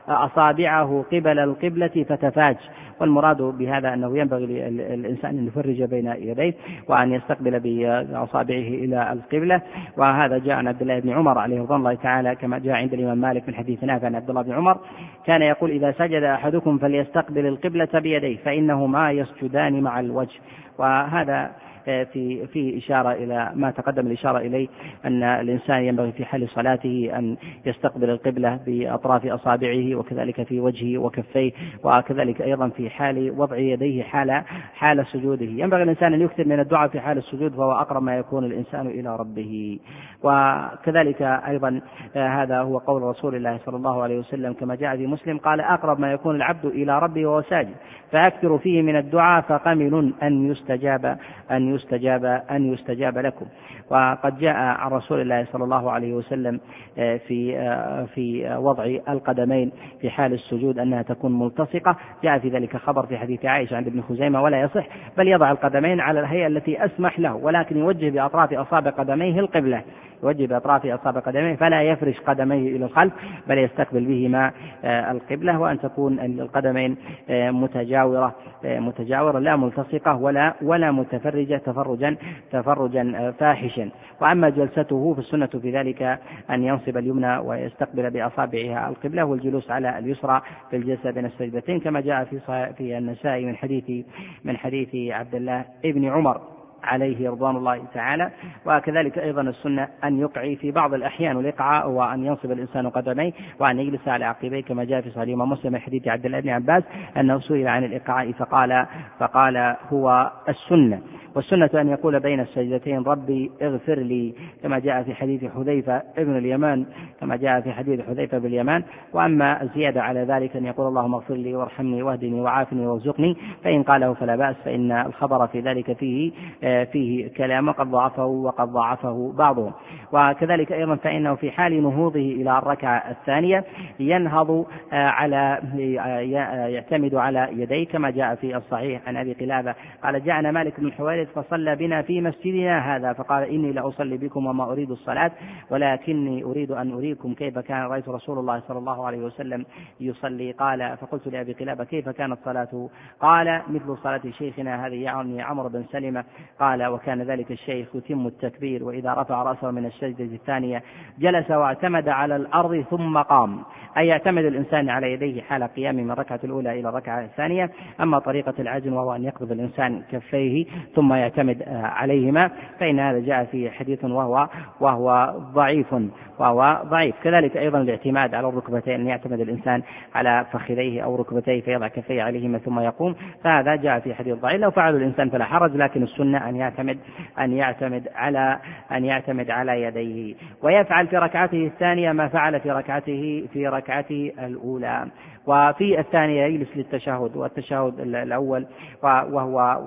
أصابعه قبل القبلة فتفاج. والمراد بهذا أنه ينبغي للإنسان أن يفرج بين يديه وأن يستقبل بأصابعه إلى القبلة. وهذا جاء عن عبد الله بن عمر عليه رضي الله تعالى كما جاء عند الإمام مالك من حديث نافع عن عبد الله بن عمر كان يقول: إذا سجد أحدكم فليستقبل القبلة بيديه فإنهما يسجدان مع الوجه. وهذا في إشارة إلى ما تقدم الإشارة إليه أن الإنسان ينبغي في حال صلاته أن يستقبل القبلة بأطراف أصابعه وكذلك في وجهه وكفيه وكذلك أيضا في حال وضع يديه حال سجوده. ينبغي الإنسان أن يكثر من الدعاء في حال السجود فهو أقرب ما يكون الإنسان إلى ربه. وكذلك أيضا هذا هو قول رسول الله صلى الله عليه وسلم كما جاء في مسلم قال: أقرب ما يكون العبد إلى ربه وهو ساجد فأكثر فيه من الدعاء فقمن أن يستجاب لكم. وقد جاء عن رسول الله صلى الله عليه وسلم في وضع القدمين في حال السجود أنها تكون ملتصقة. جاء في ذلك خبر في حديث عائشة عند ابن خزيمة ولا يصح، بل يضع القدمين على الهيئة التي أسمح له، ولكن يوجه بأطراف أصابع قدميه القبلة، يوجه بأطراف أصابع قدميه فلا يفرش قدميه إلى الخلف بل يستقبل بهما القبلة، وأن تكون القدمين متجاورة لا ملتصقة ولا متفرجة تفرجا فاحشا. وأما جلسته فالسنة في ذلك أن ينصب اليمنى ويستقبل بأصابعها القبلة والجلوس على اليسرى في الجلسة بين السجدتين كما جاء في النسائي من حديث عبد الله ابن عمر عليه رضوان الله تعالى. وكذلك أيضا السنة أن يقعي في بعض الأحيان، والإقعاء وأن ينصب الإنسان قدميه وأن يجلس على عقبيه كما جاء في صحيح مسلم من حديث عبد الله بن عباس أنه سئل عن الإقعاء فقال هو السنة. والسنة أن يقول بين السجدتين: ربي اغفر لي، كما جاء في حديث حذيفة ابن اليمان باليمان. وأما الزيادة على ذلك أن يقول: اللهم اغفر لي وارحمني واهدني وعافني وارزقني، فإن قاله فلا بأس، فإن الخبر في ذلك فيه كلام وقد ضعفه بعضهم. وكذلك أيضا فإنه في حال نهوضه إلى الركعة الثانية ينهض يعتمد على يديه كما جاء في الصحيح عن أبي قلابة قال: جاءنا مالك بن الحويرث فصلى بنا في مسجدنا هذا فقال: إني لأصلي بكم وما أريد الصلاة ولكني أريد أن أريكم كيف كان رأيت رسول الله صلى الله عليه وسلم يصلي. قال: فقلت لأبي قلابة: كيف كانت صلاته؟ قال: مثل صلاة شيخنا هذه، يعني عمرو بن سلمة. قال: وكان ذلك الشيخ يتم التكبير وإذا رفع رأسه من السجدة الثانية جلس واعتمد على الأرض ثم قام، أي يعتمد الإنسان على يديه حال قيامه من الركعة الأولى إلى الركعة الثانية. أما طريقة العجن وهو أن يقبض الإنسان كفيه ثم يعتمد عليهما فإن هذا جاء في حديث وهو ضعيف. كذلك أيضا الاعتماد على الركبتين، أن يعتمد الإنسان على فخذيه أو ركبتيه فيضع كفيه عليهما ثم يقوم، فهذا جاء في حديث ضعيف. لو فعل الإنسان فلا حرج، لكن السنة أن يعتمد على يديه، ويفعل في ركعته الثانية ما فعل في ركعته الأولى. وفي الثانية يجلس للتشهد، والتشهد الأول وهو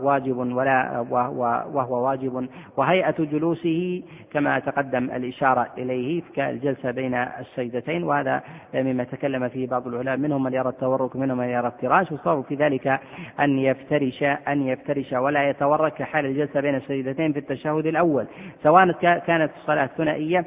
واجب وهيئة جلوسه كما تقدم الإشارة إليه كالجلسة بين السجدتين، وهذا مما تكلم فيه بعض العلماء، منهم من يرى التورك منهم من يرى افتراش. والصواب في ذلك أن يفترش ولا يتورك كحال الجلسة بين السجدتين في التشهد الأول، سواء كانت الصلاة ثنائية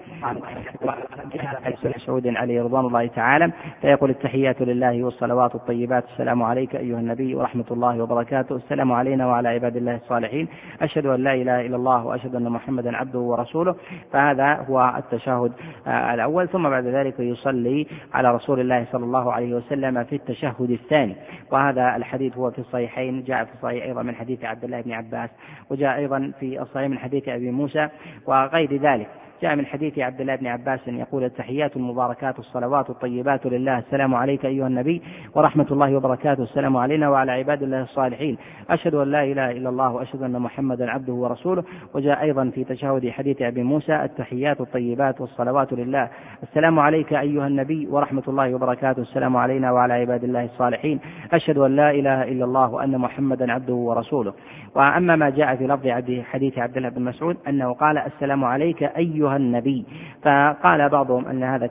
مسعود عليه رضوان الله تعالى فيقول: التحيات لله والصلوات الطيبات، السلام عليك أيها النبي ورحمة الله وبركاته، السلام علينا وعلى عباد الله الصالحين، أشهد أن لا إله إلا الله وأشهد أن محمدا عبده ورسوله. فهذا هو التشهد الأول. ثم بعد ذلك يصلي على رسول الله صلى الله عليه وسلم في التشهد الثاني، وهذا الحديث هو في الصحيحين، جاء في الصحيح أيضا من حديث عبد الله بن عباس، وجاء أيضا في الصحيح من حديث أبي موسى وغير ذلك. جاء من حديث عبد الله بن عباس يقول: التحيات المباركات الصلوات الطيبات لله، السلام عليك أيها النبي ورحمة الله وبركاته، السلام علينا وعلى عباد الله الصالحين، أشهد أن لا إله إلا الله وأشهد أن محمدا عبده ورسوله. وجاء أيضا في تشهد حديث أبي موسى: التحيات الطيبات والصلوات لله، السلام عليك أيها النبي ورحمة الله وبركاته، السلام علينا وعلى عباد الله الصالحين، أشهد أن لا إله إلا الله وأن محمدا عبده ورسوله. وأما ما جاء في لفظ حديث عبد الله بن مسعود أنه قال: السلام عليك أيها أيها النبي. فقال بعضهم أن هذا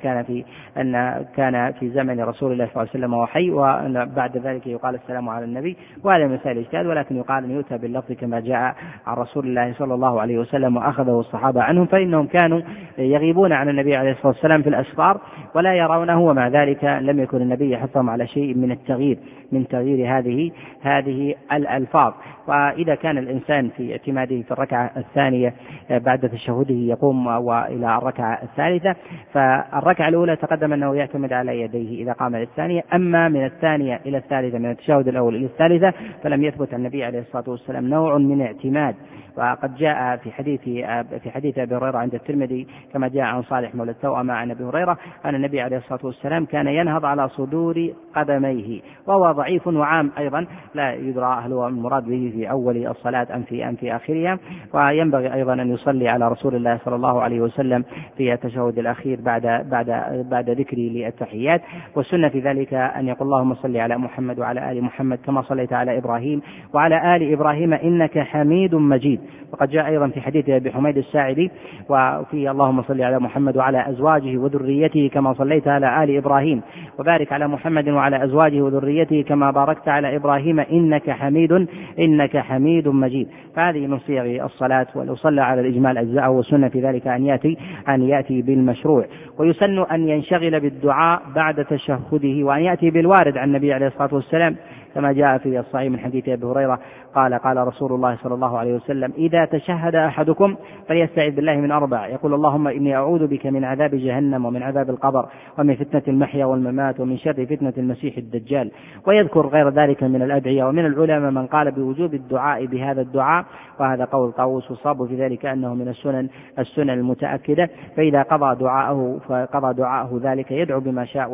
كان في زمن رسول الله صلى الله عليه وسلم وحي، وبعد ذلك يقال السلام على النبي، وهذا مسائل اجتهاد، ولكن يقال أن يؤتى باللفظ كما جاء عن رسول الله صلى الله عليه وسلم وأخذه الصحابة عنهم، فإنهم كانوا يغيبون عن النبي عليه الصلاة والسلام في الأسفار ولا يرونه، ومع ذلك لم يكن النبي يحثهم على شيء من تغيير هذه الألفاظ. وإذا كان الإنسان في اعتماده في الركعة الثانية بعد تشهده يقوم وإلى الركعة الثالثة، فالركعة الأولى تقدم أنه يعتمد على يديه إذا قام للثانية، أما من الثانية إلى الثالثة، من التشهد الأول إلى الثالثة، فلم يثبت عن النبي عليه الصلاة والسلام نوع من اعتماد. وقد جاء في حديث أبي هريرة عند الترمذي كما جاء عن صالح مولى التوأمة عن أبي هريرة أن النبي عليه الصلاة والسلام كان ينهض على صدور قدميه، وهو ضعيف وعام أيضا، لا يدرى هل هو المراد به في أول الصلاة أم في آخرها. وينبغي أيضا أن يصلي على رسول الله صلى الله عليه وسلم في التشهد الأخير بعد ذكر للتحيات. والسنة في ذلك أن يقول اللهم صل على محمد وعلى آل محمد كما صليت على إبراهيم وعلى آل إبراهيم إنك حميد مجيد. وقد جاء أيضا في حديث أبي حميد الساعدي وفي اللهم صل على محمد وعلى أزواجه وذريته كما صليت على آل إبراهيم وبارك على محمد وعلى أزواجه وذريته كما باركت على إبراهيم إنك حميد مجيد. فهذه من صيغ الصلاة، ولو صلى على الإجمال أجزاءه، والسنة في ذلك أن يأتي بالمشروع. ويسن أن ينشغل بالدعاء بعد تشهده، وأن يأتي بالوارد عن النبي عليه الصلاة والسلام كما جاء في الصحيح من حديث أبي هريرة قال رسول الله صلى الله عليه وسلم إذا تشهد أحدكم فليستعذ بالله من 4، يقول اللهم إني أعوذ بك من عذاب جهنم ومن عذاب القبر ومن فتنة المحيا والممات ومن شر فتنة المسيح الدجال، ويذكر غير ذلك من الأدعية. ومن العلماء من قال بوجوب الدعاء بهذا الدعاء، وهذا قول طاووس، والصواب في ذلك أنه من السنن المتأكدة، فإذا قضى دعاءه ذلك يدعو بما شاء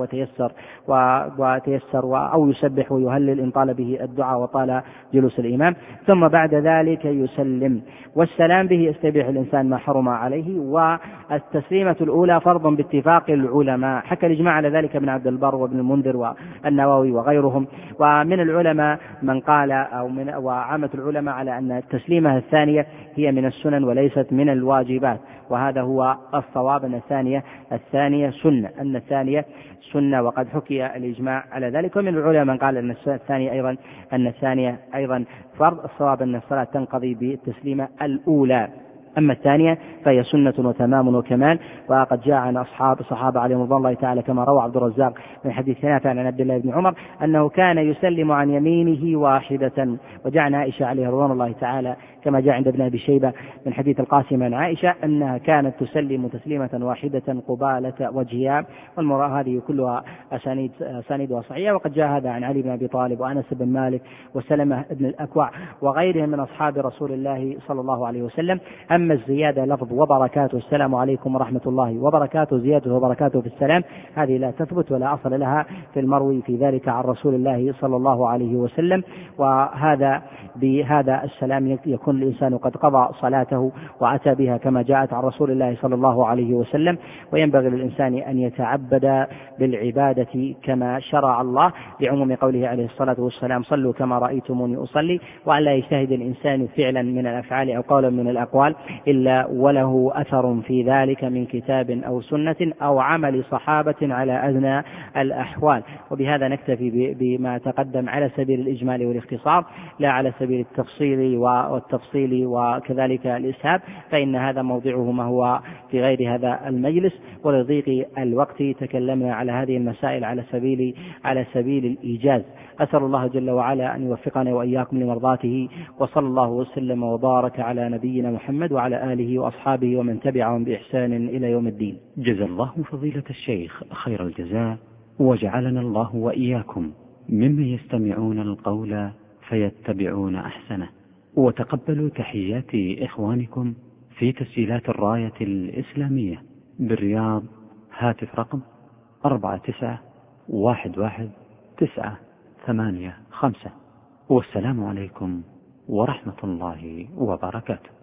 وتيسر أو يسبح ويهلل إن طال به الدعاء وطال جلوس الإمام، ثم بعد ذلك يسلم. والسلام به يستبيح الإنسان ما حرم عليه. والتسليمة الأولى فرض باتفاق العلماء، حكى الإجماع على ذلك ابن عبد البر وابن المنذر والنووي وغيرهم. ومن العلماء من قال وعامة العلماء على أن التسليمة الثانية هي من السنن وليست من الواجبات، وهذا هو الصواب، أن الثانية سنة، وقد حكي الإجماع على ذلك. ومن العلماء من قال أن الثانية أيضا فرض. الصواب أن الصلاة تنقضي بالتسليمة الأولى، أما الثانية فهي سنة وتمام وكمال. وقد جاء عن الصحابة عليهم رضوان الله تعالى كما روى عبد الرزاق من حديث نافع عن عبد الله بن عمر أنه كان يسلم عن يمينه واحدة. وجاء عن عائشة عليه رضوان الله تعالى كما جاء عند ابن أبي شيبة من حديث القاسم عن عائشة أنها كانت تسلم تسليمة واحدة قبالة وجهها. والمرأة هذه كلها أسانيدها صحيحة. وقد جاء هذا عن علي بن أبي طالب وأنس بن مالك وسلمة بن الأكوع وغيرهم من أصحاب رسول الله صلى الله عليه وسلم. أما الزيادة لفظ وبركاته السلام عليكم ورحمة الله وبركاته، زيادة وبركاته في السلام، هذه لا تثبت ولا أصل لها في المروي في ذلك عن رسول الله صلى الله عليه وسلم. بهذا السلام يكون الإنسان قد قضى صلاته وأتى بها كما جاءت عن رسول الله صلى الله عليه وسلم. وينبغي للإنسان أن يتعبد بالعبادة كما شرع الله، لعموم قوله عليه الصلاة والسلام صلوا كما رأيتموني أصلي، وأن لا يجتهد الإنسان فعلا من الأفعال أو قولا من الأقوال إلا وله أثر في ذلك من كتاب أو سنة أو عمل صحابة على أدنى الأحوال. وبهذا نكتفي بما تقدم على سبيل الإجمال والاختصار، لا على سبيل التفصيل والتفصيل وكذلك الإسهاب، فإن هذا موضعه ما هو في غير هذا المجلس. ولضيق الوقت تكلمنا على هذه المسائل على سبيل الإيجاز. أسأل الله جل وعلا أن يوفقنا وإياكم لمرضاته، وصلى الله وسلم وبارك على نبينا محمد وعلى آله وأصحابه ومن تبعهم بإحسان إلى يوم الدين. جزا الله فضيلة الشيخ خير الجزاء، وجعلنا الله وإياكم ممن يستمعون القول فيتبعون أحسنه. وتقبلوا تحيات إخوانكم في تسجيلات الراية الإسلامية بالرياض، هاتف رقم 49111985. والسلام عليكم ورحمة الله وبركاته.